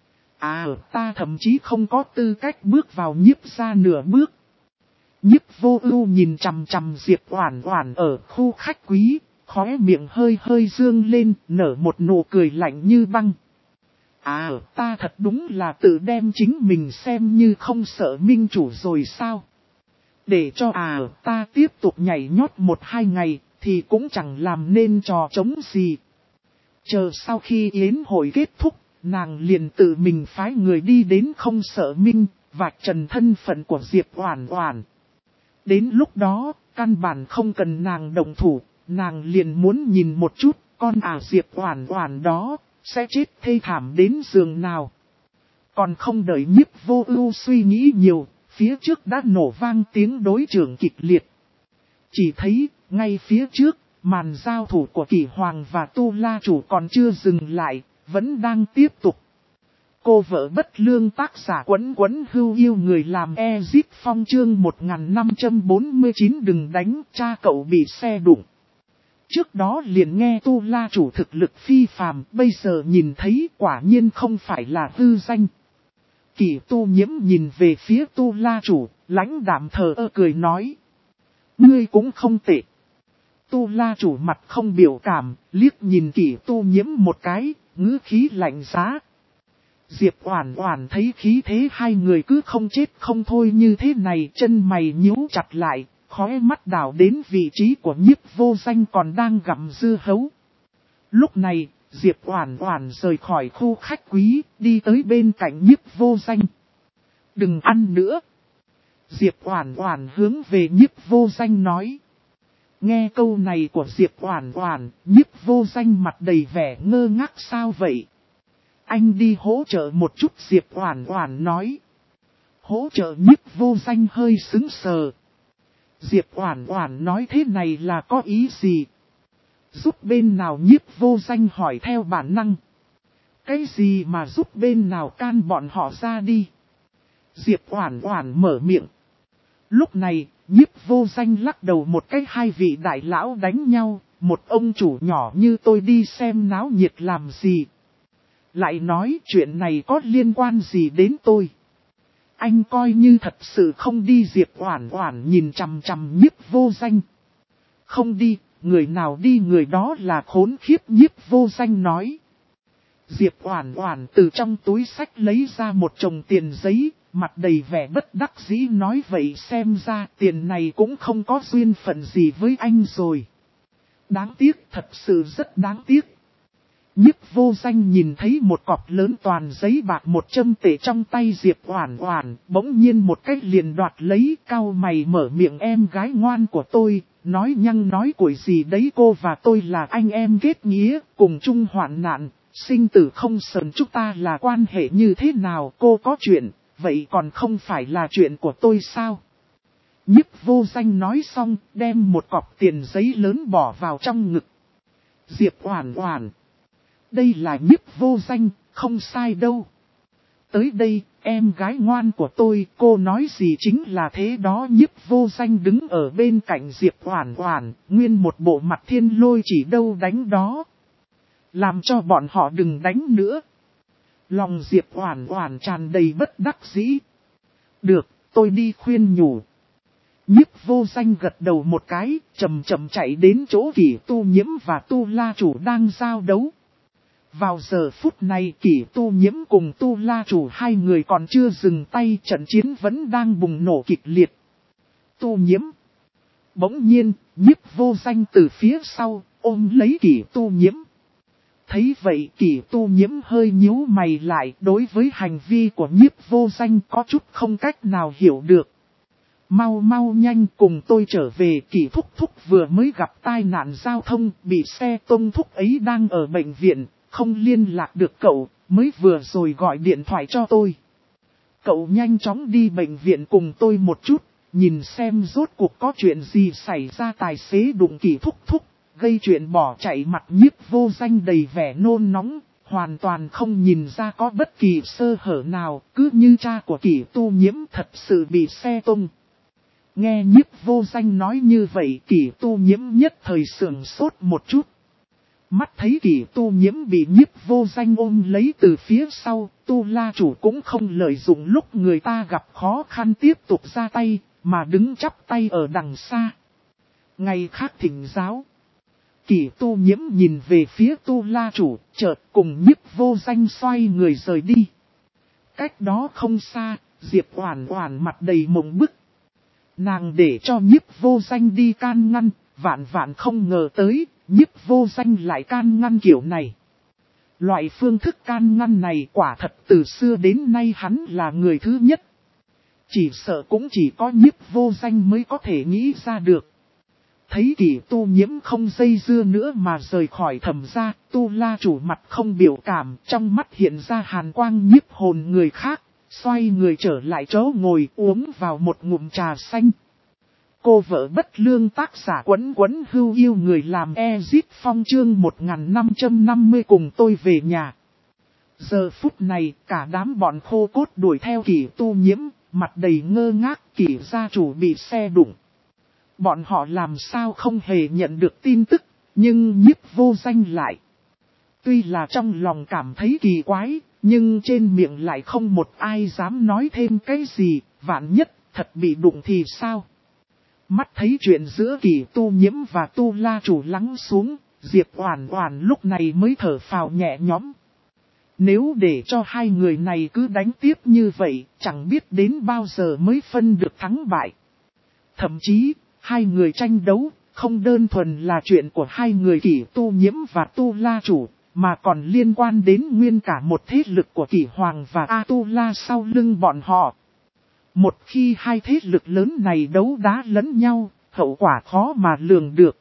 Ta thậm chí không có tư cách bước vào Nhiếp gia nửa bước. Nhiếp Vô Ưu nhìn chằm chằm Diệp Oản Oản ở khu khách quý, khóe miệng hơi hơi dương lên, nở một nụ cười lạnh như băng. Ta thật đúng là tự đem chính mình xem như không sợ minh chủ rồi sao? Để cho ta tiếp tục nhảy nhót 1-2 ngày, thì cũng chẳng làm nên trò trống gì. Chờ sau khi yến hội kết thúc, nàng liền tự mình phái người đi đến không sợ minh, vạch trần thân phận của Diệp Oản Oản. Đến lúc đó, căn bản không cần nàng động thủ, nàng liền muốn nhìn một chút, con Diệp Oản Oản đó sẽ chết thê thảm đến giường nào. Còn không đợi Nhiếp Vô Ưu suy nghĩ nhiều, Phía trước đã nổ vang tiếng đối chưởng kịch liệt. Chỉ thấy, ngay phía trước, màn giao thủ của Kỷ Hoàng và Tu La Chủ còn chưa dừng lại, vẫn đang tiếp tục. Cô vợ bất lương tác giả Quấn Quấn Hưu Yêu người làm Ezip Phong chương 1549 đừng đánh cha cậu bị xe đụng. Trước đó liền nghe Tu La Chủ thực lực phi phàm, bây giờ nhìn thấy quả nhiên không phải là hư danh. Kỷ Tu Nhiễm nhìn về phía Tu La Chủ, lãnh đạm thờ ơ cười nói. Ngươi cũng không tệ. Tu La Chủ mặt không biểu cảm, liếc nhìn Kỷ Tu Nhiễm một cái, ngữ khí lạnh giá. Diệp Oản Oản thấy khí thế hai người cứ không chết không thôi như thế này, chân mày nhíu chặt lại, khóe mắt đảo đến vị trí của Nhiếp Vô Danh còn đang gặm dưa hấu. Lúc này, Diệp Oản Oản rời khỏi khu khách quý, đi tới bên cạnh Nhiếp Vô Danh. Đừng ăn nữa. Diệp Oản Oản hướng về Nhiếp Vô Danh nói. Nghe câu này của Diệp Oản Oản, Nhiếp Vô Danh mặt đầy vẻ ngơ ngác sao vậy? Anh đi hỗ trợ một chút, Diệp Oản Oản nói. Hỗ trợ? Nhiếp Vô Danh hơi sững sờ. Diệp Oản Oản nói thế này là có ý gì? Giúp bên nào? Nhiếp Vô Danh hỏi theo bản năng. Cái gì mà giúp bên nào, can bọn họ ra đi. Diệp Oản Oản mở miệng. Lúc này, Nhiếp Vô Danh lắc đầu một cái, hai vị đại lão đánh nhau, một ông chủ nhỏ như tôi đi xem náo nhiệt làm gì? Lại nói chuyện này có liên quan gì đến tôi? Anh coi như thật sự không đi. Diệp Oản Oản nhìn chằm chằm Nhiếp Vô Danh. Không đi, người nào đi người đó là khốn khiếp, Nhiếp Vô Danh nói. Diệp Oản Oản từ trong túi xách lấy ra một chồng tiền giấy, mặt đầy vẻ bất đắc dĩ nói vậy xem ra tiền này cũng không có duyên phận gì với anh rồi. Đáng tiếc, thật sự rất đáng tiếc. Nhiếp Vô Danh nhìn thấy một cọc lớn toàn giấy bạc 100 tệ trong tay Diệp Oản Oản, bỗng nhiên một cách liền đoạt lấy, cau mày mở miệng. Em gái ngoan của tôi, nói nhăng nói cuội gì đấy, cô và tôi là anh em kết nghĩa, cùng chung hoạn nạn, sinh tử không sờn, chúng ta là quan hệ như thế nào? Cô có chuyện, vậy còn không phải là chuyện của tôi sao? Nhiếp Vô Danh nói xong, đem một cọc tiền giấy lớn bỏ vào trong ngực. Diệp Oản Oản. Đây là Nhiếp Vô Danh, không sai đâu. Tới đây, em gái ngoan của tôi, cô nói gì chính là thế đó. Nhiếp Vô Danh đứng ở bên cạnh Diệp Oản Oản, nguyên một bộ mặt thiên lôi chỉ đâu đánh đó. Làm cho bọn họ đừng đánh nữa. Lòng Diệp Oản Oản tràn đầy bất đắc dĩ. Được, tôi đi khuyên nhủ. Nhiếp Vô Danh gật đầu một cái, chậm chậm chạy đến chỗ Kỷ Tu Nhiễm và Tu La Chủ đang giao đấu. Vào giờ phút này Kỷ Tu Nhiễm cùng Tu La Chủ hai người còn chưa dừng tay, trận chiến vẫn đang bùng nổ kịch liệt. Tu Nhiễm. Bỗng nhiên, Nhiếp Vô Danh từ phía sau, ôm lấy Kỷ Tu Nhiễm. Thấy vậy Kỷ Tu Nhiễm hơi nhíu mày lại, đối với hành vi của Nhiếp Vô Danh có chút không cách nào hiểu được. Mau nhanh cùng tôi trở về. Kỷ thúc thúc vừa mới gặp tai nạn giao thông, bị xe tông thúc ấy đang ở bệnh viện, không liên lạc được cậu, mới vừa rồi gọi điện thoại cho tôi. Cậu nhanh chóng đi bệnh viện cùng tôi một chút, nhìn xem rốt cuộc có chuyện gì xảy ra. Tài xế đụng Kỷ thúc thúc, gây chuyện bỏ chạy. Mặt Nhiếp Vô Danh đầy vẻ nôn nóng, hoàn toàn không nhìn ra có bất kỳ sơ hở nào, cứ như cha của Kỷ Tu Nhiễm thật sự bị xe tung. Nghe Nhiếp Vô Danh nói như vậy Kỷ Tu Nhiễm nhất thời sửng sốt một chút. Mắt thấy Kỷ Tu Nhiễm bị Nhiếp Vô Danh ôm lấy từ phía sau, Tu La Chủ cũng không lợi dụng lúc người ta gặp khó khăn tiếp tục ra tay, mà đứng chắp tay ở đằng xa. Ngày khác thỉnh giáo. Kỷ Tu Nhiễm nhìn về phía Tu La Chủ, chợt cùng Nhiếp Vô Danh xoay người rời đi. Cách đó không xa, Diệp Oản Oản mặt đầy mộng bức. Nàng để cho Nhiếp Vô Danh đi can ngăn, vạn không ngờ tới, Nhiếp Vô Danh lại can ngăn kiểu này. Loại phương thức can ngăn này quả thật từ xưa đến nay hắn là người thứ nhất. Chỉ sợ cũng chỉ có Nhiếp Vô Danh mới có thể nghĩ ra được. Thấy Kỷ Tu Nhiễm không dây dưa nữa mà rời khỏi Thẩm gia, Tu La Chủ mặt không biểu cảm, trong mắt hiện ra hàn quang nhiếp hồn người khác, xoay người trở lại chỗ ngồi uống vào một ngụm trà xanh. Cô vợ bất lương tác giả Quấn Quấn Hưu Yêu Người làm Ezit Phong chương 1550 cùng tôi về nhà. Giờ phút này cả đám bọn khô cốt đuổi theo Kỷ Tu Nhiễm, mặt đầy ngơ ngác. Kỷ gia chủ bị xe đụng. Bọn họ làm sao không hề nhận được tin tức, nhưng Nhiếp Vô Danh lại. Tuy là trong lòng cảm thấy kỳ quái, nhưng trên miệng lại không một ai dám nói thêm cái gì, vạn nhất thật bị đụng thì sao. Mắt thấy chuyện giữa Kỷ Tu Nhiễm và Tu La chủ lắng xuống, Diệp Oản Oản lúc này mới thở phào nhẹ nhõm. Nếu để cho hai người này cứ đánh tiếp như vậy, chẳng biết đến bao giờ mới phân được thắng bại. Thậm chí, hai người tranh đấu, không đơn thuần là chuyện của hai người Kỷ Tu Nhiễm và Tu La chủ, mà còn liên quan đến nguyên cả một thế lực của Kỷ Hoàng và A Tu La sau lưng bọn họ. Một khi hai thế lực lớn này đấu đá lẫn nhau, hậu quả khó mà lường được.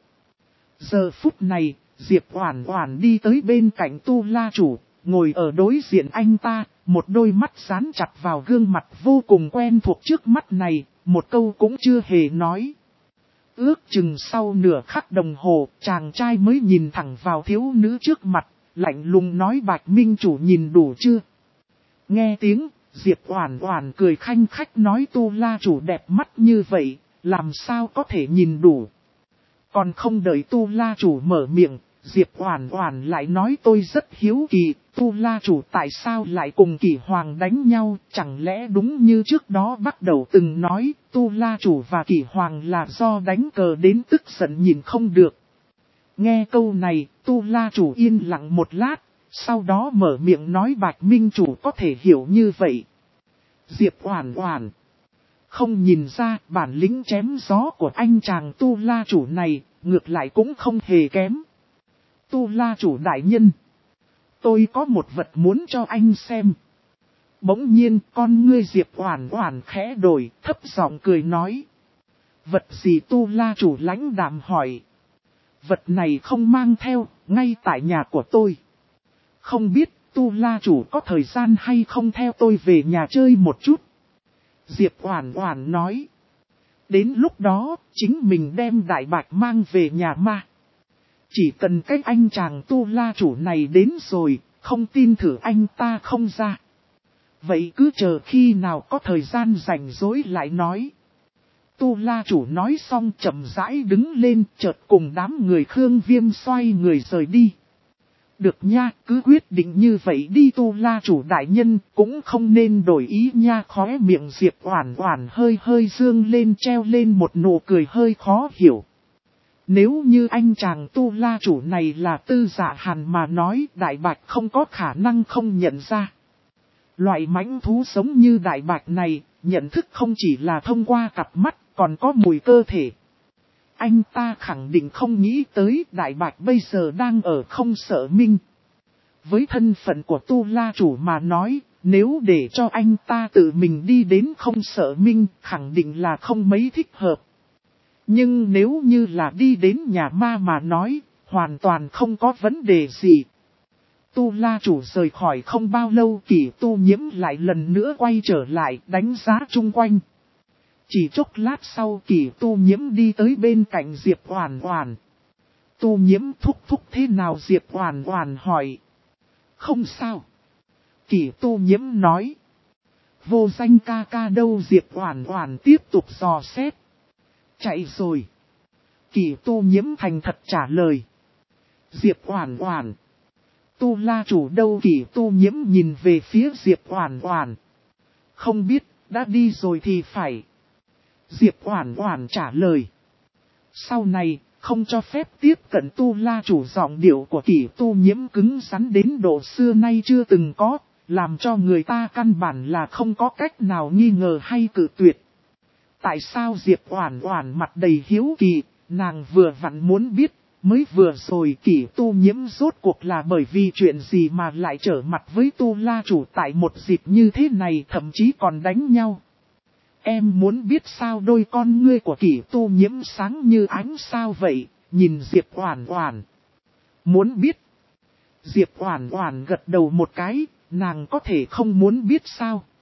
Giờ phút này, Diệp Oản Oản đi tới bên cạnh Tu La chủ, ngồi ở đối diện anh ta, một đôi mắt dán chặt vào gương mặt vô cùng quen thuộc trước mắt này, một câu cũng chưa hề nói. Ước chừng sau nửa khắc đồng hồ, chàng trai mới nhìn thẳng vào thiếu nữ trước mặt, lạnh lùng nói Bạch Minh chủ nhìn đủ chưa? Nghe tiếng, Diệp Oản Oản cười khanh khách nói Tu La chủ đẹp mắt như vậy, làm sao có thể nhìn đủ? Còn không đợi Tu La chủ mở miệng, Diệp Oản Oản lại nói tôi rất hiếu kỳ, Tu La chủ tại sao lại cùng Kỷ Hoàng đánh nhau, chẳng lẽ đúng như trước đó bắt đầu từng nói, Tu La chủ và Kỷ Hoàng là do đánh cờ đến tức giận nhìn không được. Nghe câu này, Tu La chủ yên lặng một lát, sau đó mở miệng nói Bạch Minh chủ có thể hiểu như vậy. Diệp Oản Oản không nhìn ra bản lĩnh chém gió của anh chàng Tu La chủ này, ngược lại cũng không hề kém. Tu La chủ đại nhân, tôi có một vật muốn cho anh xem. Bỗng nhiên con ngươi Diệp Oản Oản khẽ đổi, thấp giọng cười nói. Vật gì? Tu La chủ lãnh đạm hỏi. Vật này không mang theo, ngay tại nhà của tôi. Không biết Tu La chủ có thời gian hay không theo tôi về nhà chơi một chút. Diệp Oản Oản nói. Đến lúc đó, chính mình đem Đại Bạch mang về nhà ma. Chỉ cần cái anh chàng Tu La chủ này đến rồi, không tin thử anh ta không ra. Vậy cứ chờ khi nào có thời gian rảnh rỗi lại nói. Tu La chủ nói xong chậm rãi đứng lên, chợt cùng đám người Khương Viêm xoay người rời đi. Được nha, cứ quyết định như vậy đi Tu La chủ đại nhân, cũng không nên đổi ý nha. Khóe miệng Diệp Oản Oản hơi hơi dương lên, treo lên một nụ cười hơi khó hiểu. Nếu như anh chàng Tu La chủ này là Tư Dạ Hàn mà nói, Đại Bạch không có khả năng không nhận ra. Loại mãnh thú sống như Đại Bạch này, nhận thức không chỉ là thông qua cặp mắt, còn có mùi cơ thể. Anh ta khẳng định không nghĩ tới Đại Bạch bây giờ đang ở Không Sợ Minh. Với thân phận của Tu La chủ mà nói, nếu để cho anh ta tự mình đi đến Không Sợ Minh, khẳng định là không mấy thích hợp. Nhưng nếu như là đi đến nhà ma mà nói, hoàn toàn không có vấn đề gì. Tu La chủ rời khỏi không bao lâu, Kỷ Tu Nhiễm lại lần nữa quay trở lại đánh giá chung quanh. Chỉ chốc lát sau Kỷ Tu Nhiễm đi tới bên cạnh Diệp Oản Oản. Tu Nhiễm thúc thúc thế nào? Diệp Oản Oản hỏi. Không sao. Kỷ Tu Nhiễm nói. Vô Danh ca ca đâu? Diệp Oản Oản tiếp tục dò xét. Chạy rồi. Kỷ Tu Nhiễm thành thật trả lời. Diệp Oản Oản. Tu La chủ đâu? Kỷ Tu Nhiễm nhìn về phía Diệp Oản Oản. Không biết, đã đi rồi thì phải. Diệp Oản Oản trả lời. Sau này, không cho phép tiếp cận Tu La chủ. Giọng điệu của Kỷ Tu Nhiễm cứng rắn đến độ xưa nay chưa từng có, làm cho người ta căn bản là không có cách nào nghi ngờ hay cự tuyệt. Tại sao? Diệp Oản Oản mặt đầy hiếu kỳ, nàng vừa vặn muốn biết, mới vừa rồi Kỷ Tu Nhiễm rốt cuộc là bởi vì chuyện gì mà lại trở mặt với Tu La chủ tại một dịp như thế này, thậm chí còn đánh nhau. Em muốn biết sao? Đôi con ngươi của Kỷ Tu Nhiễm sáng như ánh sao vậy, nhìn Diệp Oản Oản. Muốn biết? Diệp Oản Oản gật đầu một cái, nàng có thể không muốn biết sao?